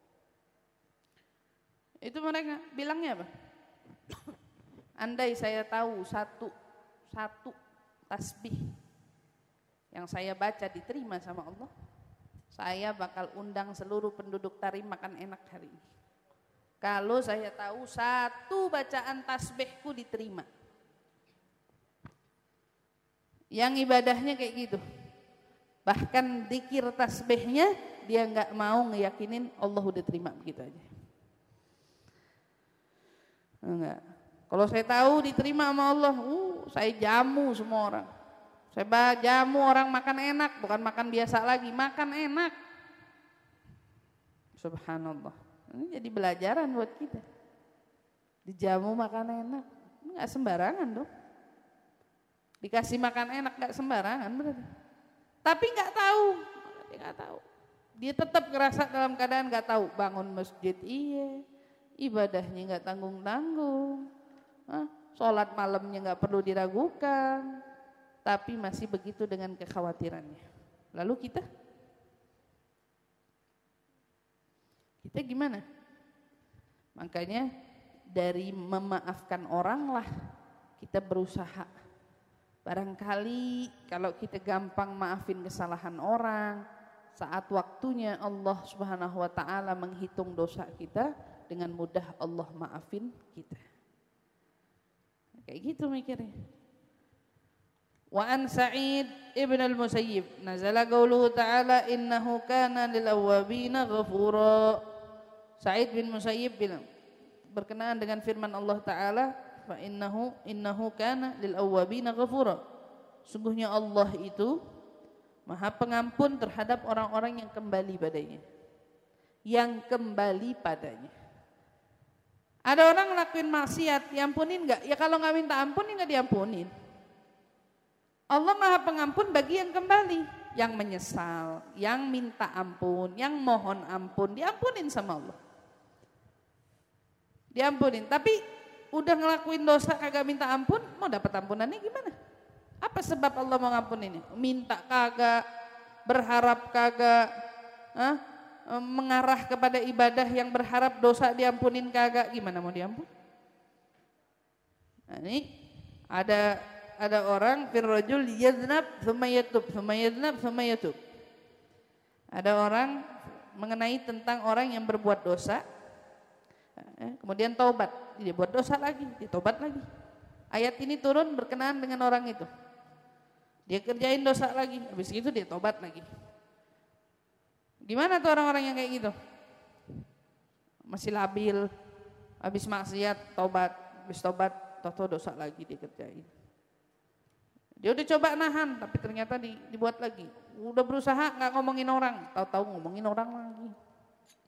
Itu mereka bilangnya apa? Andai saya tahu satu satu tasbih yang saya baca diterima sama Allah, saya bakal undang seluruh penduduk Tarim makan enak hari ini. Kalau saya tahu satu bacaan tasbihku diterima. Yang ibadahnya kayak gitu. Bahkan zikir tasbihnya dia nggak mau ngeyakinin Allah udah terima, begitu aja. Enggak. Kalau saya tahu diterima sama Allah, uh, saya jamu semua orang. Saya jamu orang makan enak, bukan makan biasa lagi, makan enak. Subhanallah. Ini jadi belajaran buat kita. Dijamu makan enak, nggak sembarangan dong. Dikasih makan enak nggak sembarangan berarti. Tapi nggak tahu, dia nggak tahu. Dia tetap ngerasa dalam keadaan nggak tahu. Bangun masjid iya, ibadahnya nggak tanggung-tanggung, ah, sholat malamnya nggak perlu diragukan. Tapi masih begitu dengan kekhawatirannya. Lalu kita? Kita gimana? Makanya dari memaafkan orang lah kita berusaha. Barangkali kalau kita gampang maafin kesalahan orang, saat waktunya Allah Subhanahu wa taala menghitung dosa kita, dengan mudah Allah maafin kita. Kayak gitu mikirnya. Wa an Sa'id ibn al-Musayyib nazala qauluhu ta'ala innahu kana lil awwabina ghafura. Sa'id bin Musayyib bilang berkenaan dengan firman Allah taala fa innahu innahu kana lil awwabina ghafura. Sungguhnya Allah itu Maha Pengampun terhadap orang-orang yang kembali padanya. Yang kembali padanya. Ada orang ngelakuin maksiat, diampunin enggak? Ya kalau enggak minta ampun ya enggak diampunin. Allah Maha Pengampun bagi yang kembali, yang menyesal, yang minta ampun, yang mohon ampun, diampunin sama Allah. Diampunin, tapi udah ngelakuin dosa kagak minta ampun, mau dapat ampunannya gimana? Apa sebab Allah mau ngampunin? Minta kagak, berharap kagak, ah, mengarah kepada ibadah yang berharap dosa diampunin kagak, gimana mau diampun? Nah, ini ada ada orang firrajul yadnab thumma yatub thumma yadnab thumma yatub. Ada orang mengenai tentang orang yang berbuat dosa, kemudian taubat, dia buat dosa lagi, dia taubat lagi. Ayat ini turun berkenaan dengan orang itu. Dia kerjain dosa lagi, habis itu dia taubat lagi. Gimana tuh orang-orang yang kayak gitu? Masih labil, habis maksiat, taubat, habis taubat, tahu-tahu dosa lagi dia kerjain. Dia udah coba nahan, tapi ternyata di, dibuat lagi. Udah berusaha nggak ngomongin orang, tahu-tahu ngomongin orang lagi.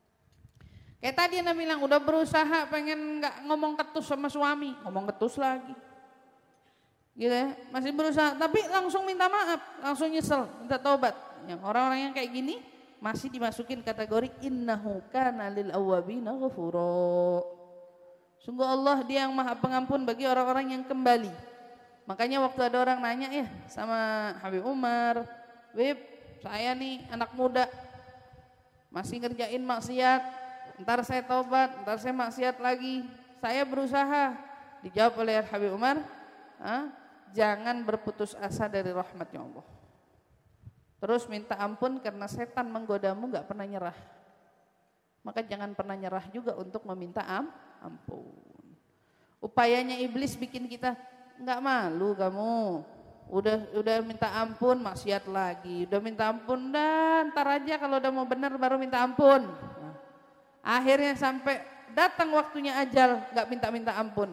Kayak tadi Anda bilang udah berusaha pengen nggak ngomong ketus sama suami, ngomong ketus lagi. Gitu ya, masih berusaha tapi langsung minta maaf, langsung nyesel, minta taubat. Yang orang-orang yang kayak gini masih dimasukin kategori innahu kana lil awwabina ghafura. Sungguh Allah dia yang Maha Pengampun bagi orang-orang yang kembali. Makanya waktu ada orang nanya ya sama Habib Umar, "Wib, saya nih anak muda masih ngerjain maksiat, ntar saya taubat, ntar saya maksiat lagi. Saya berusaha." Dijawab oleh Habib Umar, "Hah? Jangan berputus asa dari rahmatnya Allah. Terus minta ampun karena setan menggodamu gak pernah nyerah. Maka jangan pernah nyerah juga untuk meminta am, ampun. Upayanya iblis bikin kita gak malu kamu. Udah udah minta ampun maksiat lagi. Udah minta ampun dan ntar aja kalau udah mau benar baru minta ampun. Nah, akhirnya sampai datang waktunya ajal gak minta-minta ampun.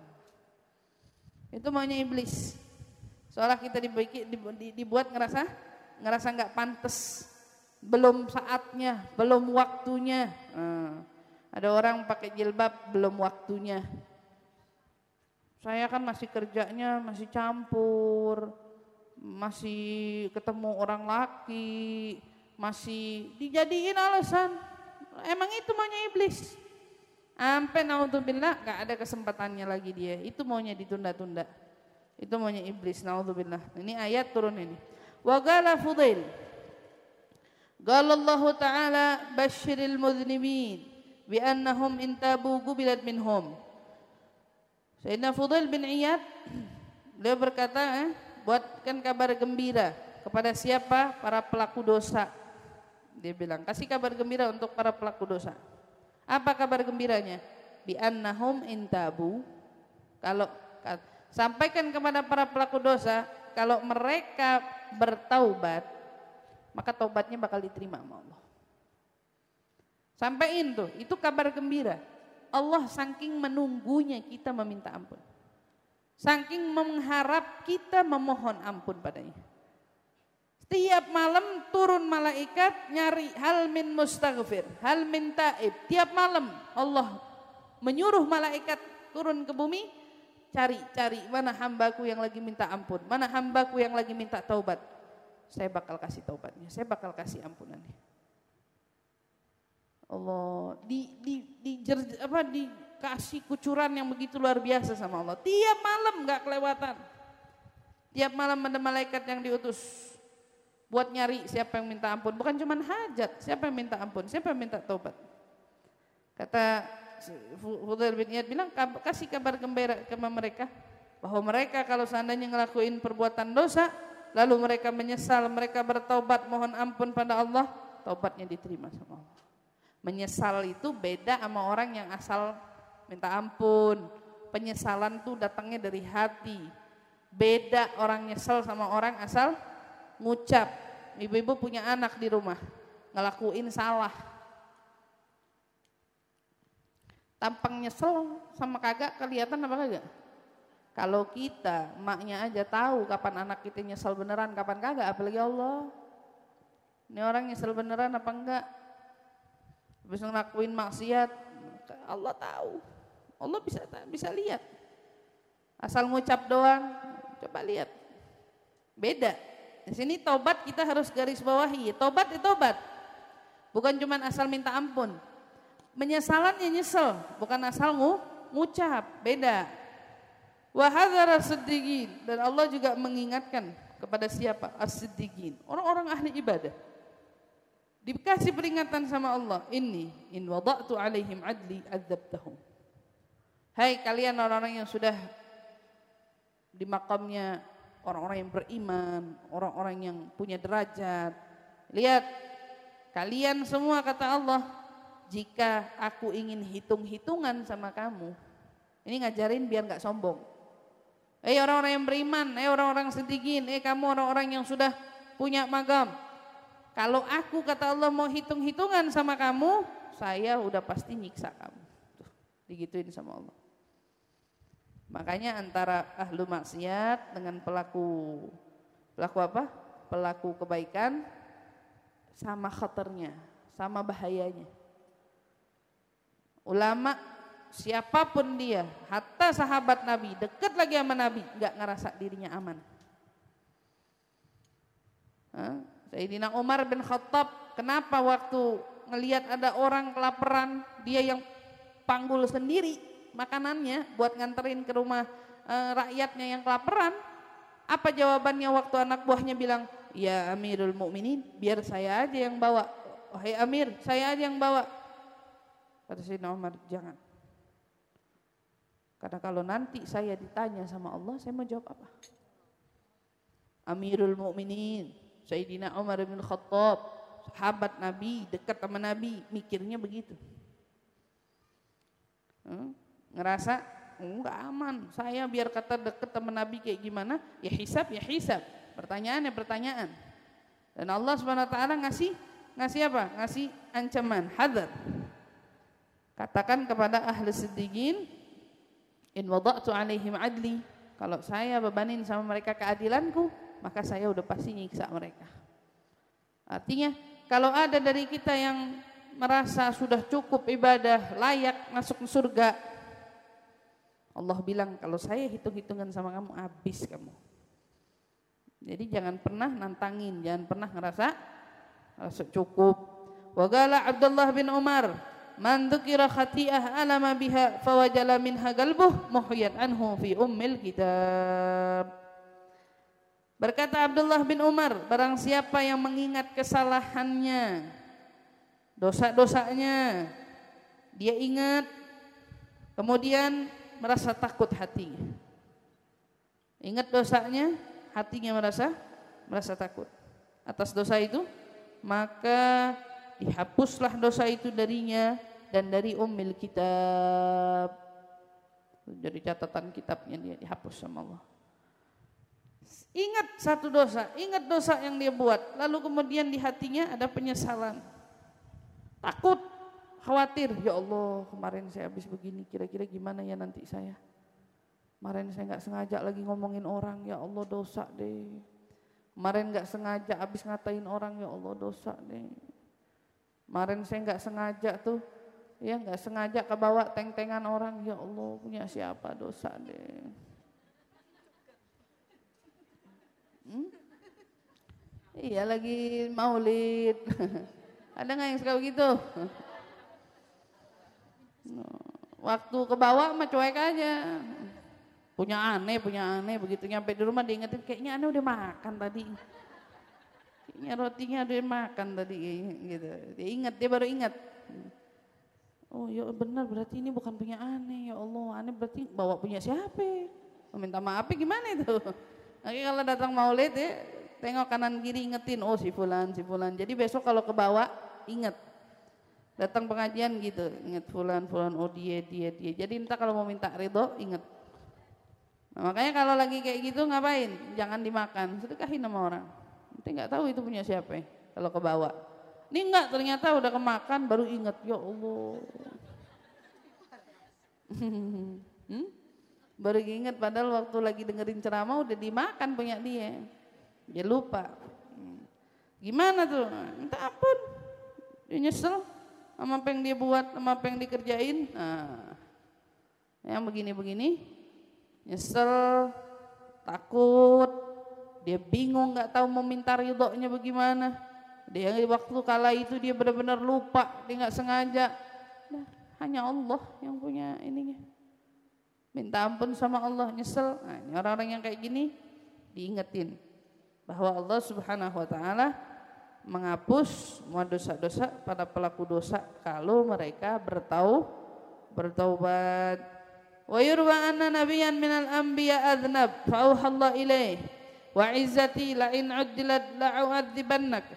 Itu maunya iblis. Soalnya kita dibuat ngerasa ngerasa nggak pantas, belum saatnya, belum waktunya. Hmm. Ada orang pakai jilbab belum waktunya. Saya kan masih kerjanya masih campur, masih ketemu orang laki, masih dijadiin alasan. Emang itu maunya iblis. Sampai naudzubillah gak ada kesempatannya lagi dia. Itu maunya ditunda-tunda. Itu maunya iblis, naudzubillah. Ini ayat turun ini. Wa qala Fudail. Qala Allah Ta'ala basyiril mudznibin bi annahum intabu qubilat minhum. Sayyidina Fudail bin Iyad beliau berkata, eh, buatkan kabar gembira kepada siapa? Para pelaku dosa. Dia bilang, kasih kabar gembira untuk para pelaku dosa. Apa kabar gembiranya? Bi annahum intabu. Kalau sampaikan kepada para pelaku dosa, kalau mereka bertaubat, maka taubatnya bakal diterima sama Allah. Sampaiin tuh, itu kabar gembira. Allah saking menunggunya kita meminta ampun. Saking mengharap kita memohon ampun padanya. Setiap malam turun malaikat nyari hal min mustaghfir, hal min taib. Tiap malam Allah menyuruh malaikat turun ke bumi, cari-cari mana hambaku yang lagi minta ampun, mana hambaku yang lagi minta taubat. Saya bakal kasih taubatnya, saya bakal kasih ampunannya. Allah di di di jer, apa dikasih kucuran yang begitu luar biasa sama Allah. Tiap malam enggak kelewatan. Tiap malam ada malaikat yang diutus buat nyari siapa yang minta ampun, bukan cuma hajat, siapa yang minta ampun, siapa yang minta taubat. Kata Fudail bin Iyad bilang, kasih kabar gembira kepada mereka bahwa mereka kalau seandainya ngelakuin perbuatan dosa, lalu mereka menyesal, mereka bertaubat mohon ampun pada Allah, taubatnya diterima sama Allah. Menyesal itu beda sama orang yang asal minta ampun. Penyesalan tuh datangnya dari hati. Beda orang nyesel sama orang asal ngucap. Ibu-ibu punya anak di rumah, ngelakuin salah. Tampang nyesel sama kagak kelihatan apa kagak? Kalau kita, emaknya aja tahu kapan anak kita nyesel beneran, kapan kagak, apalagi Allah. Ini orang nyesel beneran apa enggak? Habis ngelakuin maksiat, Allah tahu. Allah bisa bisa lihat. Asal ngucap doang, coba lihat. Beda. Di sini tobat kita harus garis bawahi. Tobat itu tobat. Bukan cuma asal minta ampun. Menyesalan ya nyesel, bukan asal ngu, ngucap. Beda. Wa hadzara as-siddiqin, dan Allah juga mengingatkan kepada siapa? As-siddiqin, orang-orang ahli ibadah. Dikasih peringatan sama Allah, inni in wada'tu alaihim adli adzabtahum. Hai kalian orang-orang yang sudah di makamnya orang-orang yang beriman, orang-orang yang punya derajat. Lihat, kalian semua kata Allah, jika aku ingin hitung-hitungan sama kamu, ini ngajarin biar gak sombong. Eh orang-orang yang beriman, eh orang-orang sedikit, eh kamu orang-orang yang sudah punya magam. Kalau aku kata Allah mau hitung-hitungan sama kamu, saya udah pasti nyiksa kamu. Tuh, digituin sama Allah. Makanya antara ahlu maksiat dengan pelaku pelaku apa? Pelaku kebaikan, sama khatarnya, sama bahayanya. Ulama siapapun dia, hatta sahabat Nabi, dekat lagi sama Nabi, enggak ngerasa dirinya aman. Hah? Sayyidina Umar bin Khattab, kenapa waktu ngelihat ada orang kelaparan, dia yang panggul sendiri makanannya buat nganterin ke rumah e, rakyatnya yang kelaparan? Apa jawabannya waktu anak buahnya bilang, ya Amirul Mukminin, biar saya aja yang bawa. Wahai Amir, saya aja yang bawa. Kata Sayyidina Umar, jangan. Karena kalau nanti saya ditanya sama Allah, saya mau jawab apa? Amirul Mukminin, Sayyidina Umar bin Khattab, sahabat Nabi, dekat sama Nabi, mikirnya begitu. Hmm? Ngerasa enggak aman, saya biar kata dekat sama Nabi kayak gimana, ya hisab ya hisab, pertanyaan ya pertanyaan. Dan Allah Subhanahu wa taala ngasih ngasih apa? Ngasih ancaman, hadar. Katakan kepada ahli siddiqin, in wada'tu alaihim adli, kalau saya bebanin sama mereka keadilanku, maka saya udah pasti nyiksa mereka. Artinya kalau ada dari kita yang merasa sudah cukup ibadah, layak masuk surga, Allah bilang, kalau saya hitung-hitungan sama kamu, habis kamu. Jadi jangan pernah nantangin, jangan pernah ngerasa, ngerasa cukup. Wa qala Abdullah bin Umar, man dzukira khati'ah alama biha fawajala minha qalbuh muhyat anhu fi ummil kitab. Berkata Abdullah bin Umar, barang siapa yang mengingat kesalahannya, dosa-dosanya, dia ingat, kemudian merasa takut hatinya. Ingat dosanya, hatinya merasa merasa takut atas dosa itu, maka dihapuslah dosa itu darinya dan dari ummil kitab. Jadi catatan kitabnya dia dihapus sama Allah. Ingat satu dosa, ingat dosa yang dia buat, lalu kemudian di hatinya ada penyesalan, takut, khawatir, ya Allah kemarin saya habis begini, kira-kira gimana ya nanti saya. Kemarin saya nggak sengaja lagi ngomongin orang, ya Allah dosa deh. Kemarin nggak sengaja habis ngatain orang, ya Allah dosa deh. Kemarin saya nggak sengaja tuh, ya nggak sengaja kebawa teng-tengan orang, ya Allah punya siapa, dosa deh. Hmm? Iya lagi maulid. Ada nggak yang suka begitu? Waktu ke bawah mah cuek aja. Punya aneh, punya aneh. Begitu nyampe di rumah diingetin, kayaknya aneh udah makan tadi. Kayaknya rotinya udah makan tadi. Gitu. Dia ingat, dia baru ingat. Oh ya benar, berarti ini bukan punya aneh. Ya Allah, aneh berarti bawa punya siapa? Minta maaf gimana itu? Oke, kalau datang maulid ya, tengok kanan kiri ingetin, oh si fulan, si fulan. Jadi besok kalau ke bawah inget. Datang pengajian gitu, inget fulan, fulan, oh dia, dia, dia. Jadi entah kalau mau minta ridho, inget. Nah, makanya kalau lagi kayak gitu ngapain? Jangan dimakan, sedekahin sama orang. Nanti nggak tahu itu punya siapa kalau ke bawah. Ini enggak, ternyata udah kemakan baru inget, ya Allah. hmm? Baru ingat padahal waktu lagi dengerin ceramah udah dimakan punya dia. Dia lupa. Gimana tuh? Minta ampun. Dia nyesel sama apa yang dia buat, sama apa yang dikerjain. Nah, yang begini-begini, nyesel, takut, dia bingung nggak tahu mau minta ridhonya bagaimana. Dia waktu kala itu dia benar-benar lupa, dia nggak sengaja. Nah, hanya Allah yang punya ininya. Minta ampun sama Allah, nyesel. Nah, ini orang-orang yang kayak gini diingetin bahwa Allah Subhanahu wa taala menghapus semua dosa-dosa pada pelaku dosa kalau mereka bertau bertaubat. Wa yurwa anna nabiyyan minal anbiya adnab fa auhallahu ilaih wa izzati la in uddilat la u'adzibannak.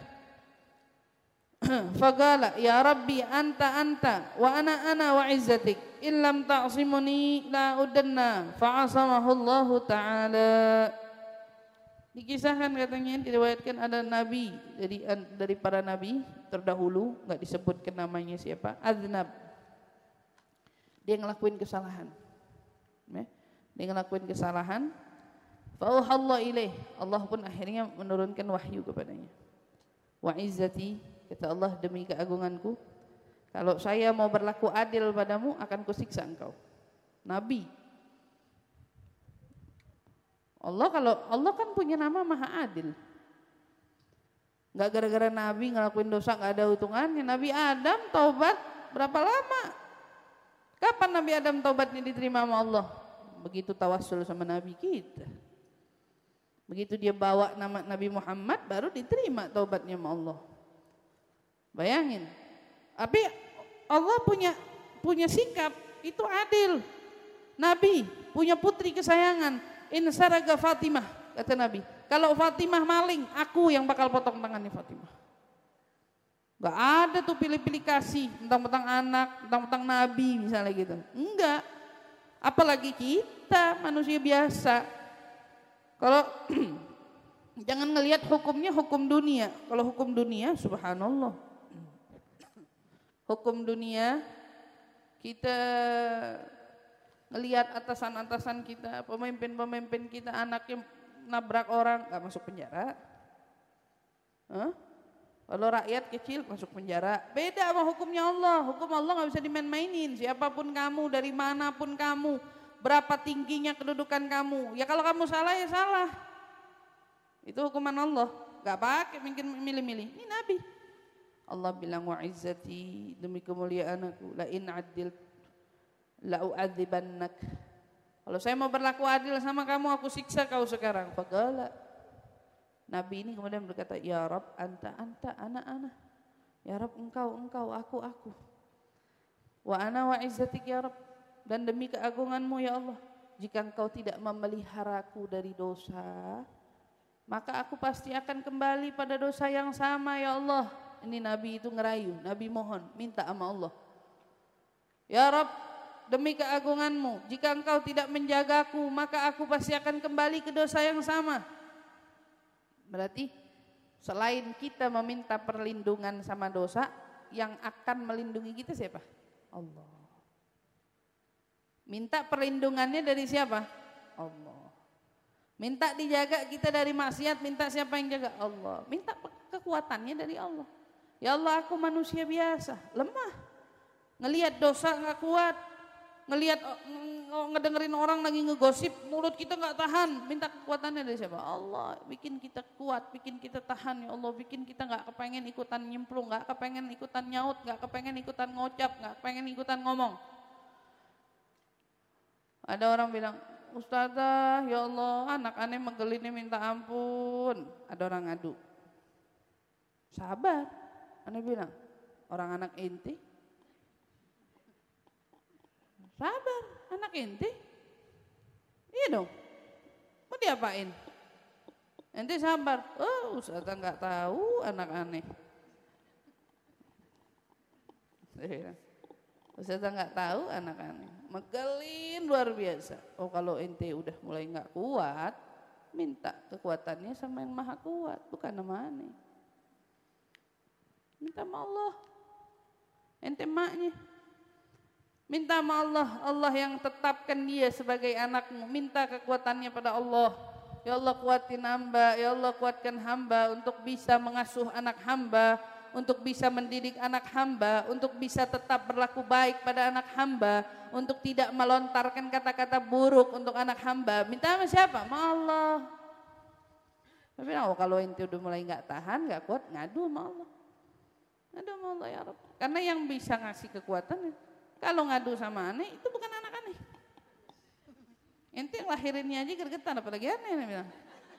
Faqala ya Rabbi anta anta wa ana ana wa izzatik illam ta'simuni la udanna fa'asamahu Allah taala. Dikisahkan katanya, diriwayatkan ada nabi dari dari para nabi terdahulu, enggak disebutkan namanya siapa, aznab. Dia ngelakuin kesalahan. Ya, dia ngelakuin kesalahan. Fa'auhallahu ilaih, Allah pun akhirnya menurunkan wahyu kepadanya. Wa izzati, kata Allah, demi keagunganku, Kalau saya mau berlaku adil padamu, akan kusiksa engkau. Nabi. Allah kalau Allah kan punya nama Maha Adil. Enggak gara-gara Nabi ngelakuin dosa enggak ada hitungannya. Nabi Adam taubat berapa lama? Kapan Nabi Adam taubatnya diterima sama Allah? Begitu tawassul sama Nabi kita. Begitu dia bawa nama Nabi Muhammad, baru diterima taubatnya sama Allah. Bayangin. Tapi Allah punya punya sikap itu adil. Nabi punya putri kesayangan, in saraga Fatimah, kata Nabi. Kalau Fatimah maling, aku yang bakal potong tangannya Fatimah. Gak ada tuh pilih-pilih kasih, tentang-tentang anak, tentang-tentang Nabi misalnya gitu. Enggak. Apalagi kita manusia biasa. Kalau jangan ngelihat hukumnya hukum dunia. Kalau hukum dunia, subhanallah. Hukum dunia kita ngelihat atasan-atasan kita, pemimpin-pemimpin kita, anaknya nabrak orang, nggak masuk penjara. Huh? Kalau rakyat kecil masuk penjara. Beda sama hukumnya Allah. Hukum Allah nggak bisa dimain-mainin. Siapapun kamu, dari manapun kamu, berapa tingginya kedudukan kamu. Ya kalau kamu salah ya salah. Itu hukuman Allah. Nggak pakai mungkin milih-milih. Ini Nabi. Allah bilang wa izzati, demi kemuliaan aku, la in adil la u'adzibannak. Kalau saya mau berlaku adil sama kamu, aku siksa kau sekarang. Faqala. Nabi ini kemudian berkata, ya Rabb, anta anta ana ana. Ya Rabb, engkau engkau, aku aku. Wa ana wa izzatik ya Rabb, dan demi keagunganmu ya Allah, jika engkau tidak memeliharaku dari dosa, maka aku pasti akan kembali pada dosa yang sama ya Allah. Ini Nabi itu ngerayu, Nabi mohon, minta sama Allah. Ya Rabb, demi keagunganmu, jika engkau tidak menjagaku, maka aku pasti akan kembali ke dosa yang sama. Berarti selain kita meminta perlindungan sama dosa, yang akan melindungi kita siapa? Allah. Minta perlindungannya dari siapa? Allah. Minta dijaga kita dari maksiat, minta siapa yang jaga? Allah. Minta kekuatannya dari Allah. Ya Allah, aku manusia biasa, lemah. Ngelihat dosa enggak kuat. Ngelihat ngedengerin orang lagi ngegosip, mulut kita enggak tahan. Minta kekuatannya dari siapa? Allah. Bikin kita kuat, bikin kita tahan ya Allah. Bikin kita enggak kepengen ikutan nyemplung, enggak kepengen ikutan nyaut, enggak kepengen ikutan ngocap, enggak kepengen ikutan ngomong. Ada orang bilang, Ustazah, ya Allah, anak aneh megelinnya minta ampun. Ada orang ngadu. Sabar. Aneh bilang, orang anak inti. Sabar, anak inti. Iya dong. Mau diapain? Ente sabar. Oh, Ustazah enggak tahu anak aneh. Ustazah enggak tahu anak aneh. Megelin luar biasa. Oh, kalau ente udah mulai enggak kuat, minta kekuatannya sama yang maha kuat, bukan sama aneh. Minta sama Allah. Ente maknya. Minta sama Allah, Allah yang tetapkan dia sebagai anakmu. Minta kekuatannya pada Allah. Ya Allah, kuatin hamba, ya Allah, kuatkan hamba untuk bisa mengasuh anak hamba, untuk bisa mendidik anak hamba, untuk bisa tetap berlaku baik pada anak hamba, untuk tidak melontarkan kata-kata buruk untuk anak hamba. Minta sama siapa? Sama Allah. Tapi oh, kalau ente udah mulai enggak tahan, enggak kuat, ngadu sama Allah. Ngadu sama Allah ya Rabb. Karena yang bisa ngasih kekuatan, kalau ngadu sama aneh, itu bukan anak aneh. Ente yang lahirinnya aja gergetan, apalagi aneh. Aneh bilang.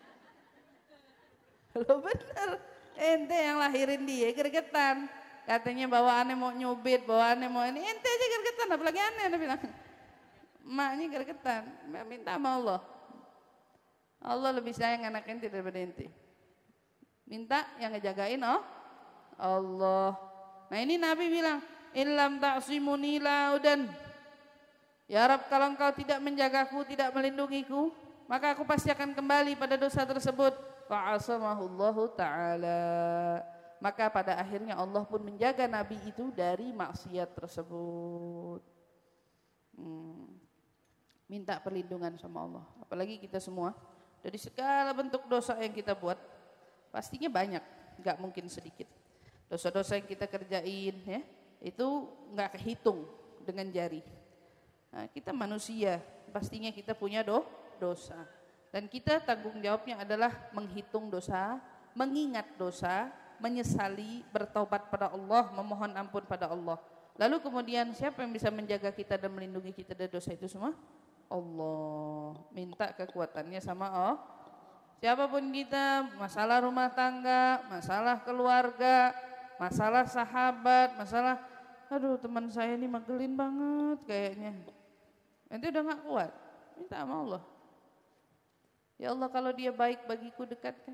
Lo bener, ente yang lahirin dia gergetan. Katanya bawa aneh mau nyubit, bawa aneh mau ini, ente aja gergetan, apalagi aneh. Aneh bilang. Emaknya gergetan, minta sama Allah. Allah lebih sayang anak ente daripada ente. Minta yang ngejagain, oh Allah. Nah ini Nabi bilang, illam ta'simuni laudan. Ya Rabb, kalau engkau tidak menjagaku, tidak melindungiku, maka aku pasti akan kembali pada dosa tersebut. Fa'asamahullahu ta'ala. Maka pada akhirnya Allah pun menjaga Nabi itu dari maksiat tersebut. Hmm. Minta perlindungan sama Allah. Apalagi kita semua, dari segala bentuk dosa yang kita buat, pastinya banyak, gak mungkin sedikit. Dosa-dosa yang kita kerjain, ya, itu nggak kehitung dengan jari. Nah, kita manusia, pastinya kita punya do, dosa. Dan kita tanggung jawabnya adalah menghitung dosa, mengingat dosa, menyesali, bertaubat pada Allah, memohon ampun pada Allah. Lalu kemudian siapa yang bisa menjaga kita dan melindungi kita dari dosa itu semua? Allah. Minta kekuatannya sama Allah. Siapapun kita, masalah rumah tangga, masalah keluarga, masalah sahabat, masalah aduh teman saya ini magelin banget kayaknya. Nanti udah gak kuat, minta sama Allah. Ya Allah, kalau dia baik bagiku, dekatkan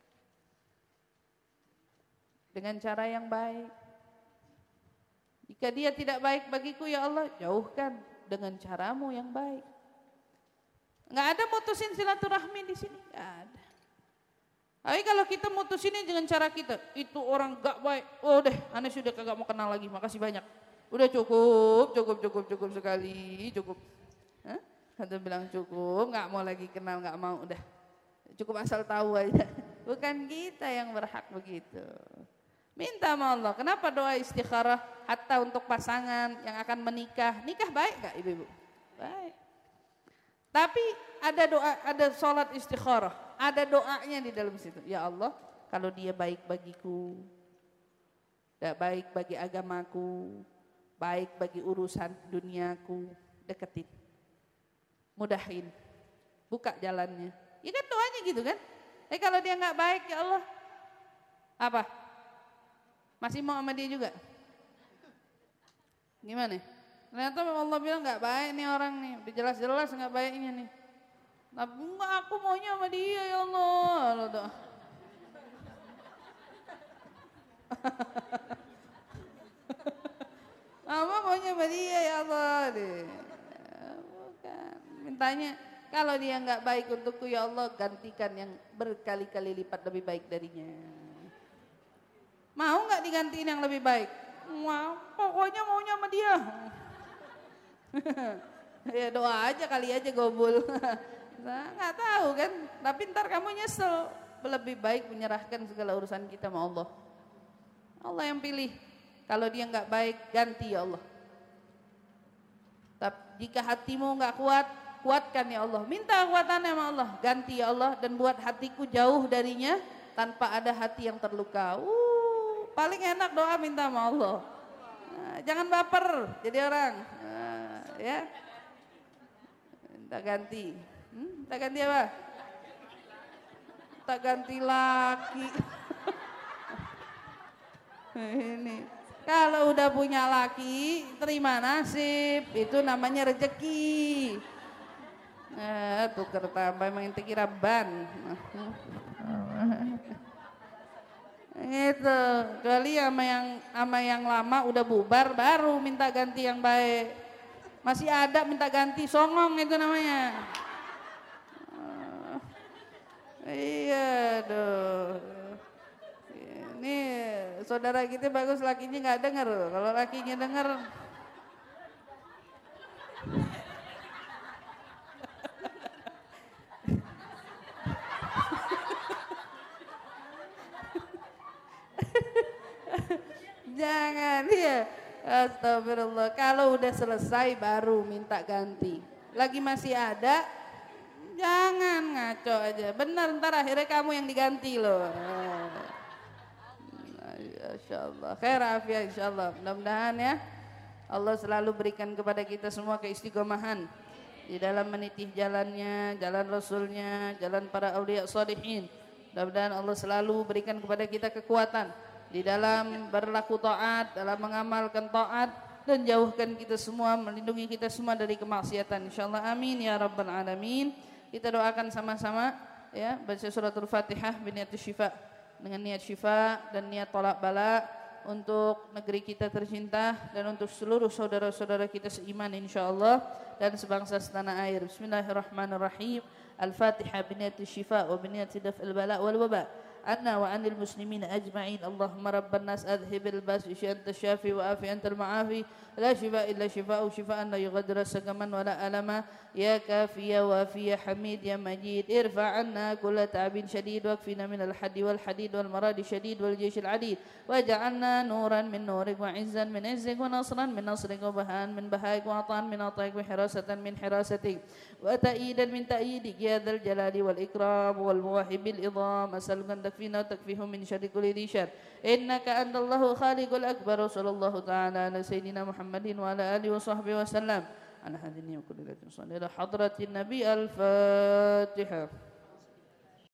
dengan cara yang baik. Jika dia tidak baik bagiku, ya Allah, jauhkan dengan caramu yang baik. Nggak ada mutusin silaturahmi di sini, nggak ada. Tapi kalau kita mutusinnya dengan cara kita, itu orang gak baik, oh deh, aneh sudah kagak mau kenal lagi, makasih banyak. Udah cukup, cukup, cukup, cukup sekali, cukup. Hah? Atau bilang cukup, nggak mau lagi kenal, nggak mau, udah. Cukup asal tahu aja. Bukan kita yang berhak begitu. Minta sama Allah. Kenapa doa istikharah hatta untuk pasangan yang akan menikah? Nikah baik gak ibu-ibu? Baik. Tapi ada doa, ada sholat istikharah, ada doanya di dalam situ. Ya Allah, kalau dia baik bagiku, baik bagi agamaku, baik bagi urusan duniaku, deketin, mudahin, buka jalannya. Ya kan doanya gitu kan? Eh kalau dia nggak baik, ya Allah, apa? Masih mau sama dia juga? Gimana? Ternyata Allah bilang nggak baik nih orang nih, udah jelas-jelas nggak baiknya nih. Tapi enggak, aku maunya sama dia ya Allah. Allah doa. Apa maunya sama dia ya Allah deh. Bukan. Mintanya kalau dia nggak baik untukku ya Allah, gantikan yang berkali-kali lipat lebih baik darinya. Mau nggak digantiin yang lebih baik? Wah, pokoknya maunya sama dia. Ya doa aja kali aja gobul. Nah, nggak tahu kan, tapi ntar kamu nyesel. Lebih baik menyerahkan segala urusan kita sama Allah. Allah yang pilih. Kalau dia nggak baik, ganti ya Allah. Tapi jika hatimu nggak kuat, kuatkan ya Allah. Minta kekuatannya sama Allah, ganti ya Allah, dan buat hatiku jauh darinya tanpa ada hati yang terluka. Uh, paling enak doa minta sama Allah. Nah, jangan baper jadi orang. Nah, ya, minta ganti. Hmm, minta ganti apa? Minta ganti laki. Ini kalau udah punya laki, terima nasib, itu namanya rezeki. Eh, tuker tambah emang ente kira ban. Gitu, kecuali sama yang sama yang lama udah bubar baru minta ganti yang baik. Masih ada minta ganti songong itu namanya. Uh, iya doh. Ini saudara kita bagus lakinya nggak denger. Kalau lakinya denger, jangan ya. Astagfirullah. Kalau udah selesai baru minta ganti. Lagi masih ada, jangan ngaco aja. Bener, ntar akhirnya kamu yang diganti loh. Insyaallah khair afiat insyaallah. Mudah-mudahan ya Allah selalu berikan kepada kita semua keistiqomahan di dalam meniti jalannya, jalan Rasulnya, jalan para auliya sholihin. Mudah-mudahan Allah selalu berikan kepada kita kekuatan di dalam berlaku taat, dalam mengamalkan taat, dan jauhkan kita semua, melindungi kita semua dari kemaksiatan insyaallah. Amin ya rabbal alamin. Kita doakan sama-sama ya, baca suratul Fatihah biniatus syifa, dengan niat syifa dan niat tolak bala untuk negeri kita tercinta dan untuk seluruh saudara-saudara kita seiman insyaallah dan sebangsa setanah air. Bismillahirrahmanirrahim. Al-Fatihah biniatus syifa wa biniati daf'il bala wal waba. عنا وعن المسلمين أجمعين. اللهم رب الناس أذهب الباس أنت الشافي وآفي أنت المعافي لا شفاء إلا شفاء شفاء لا يغادر سقما ولا ألما يا كافي يا وافي يا حميد يا مجيد. ارفع عنا كل تعب شديد واكفنا من الحد والحديد والمراد الشديد والجيش العديد واجعلنا نورا من نورك وعزا من عزك ونصرا من نصرك وبهاء من بهائك وعطاء من عطائك وحراسة من حراستك وتأييدا من تأييدك يا ذا الجلال والإكرام والمواهب العظام. أسألك أن تكفينا وتكفيهم من شر كل ذي شر إنك أنت الله خالق الأكبر. وصلى الله تعالى على سيدنا محمد وعلى آله وصحبه وسلم على هذه وكل ليلة صلى إلى حضرة النبي. الفاتحة.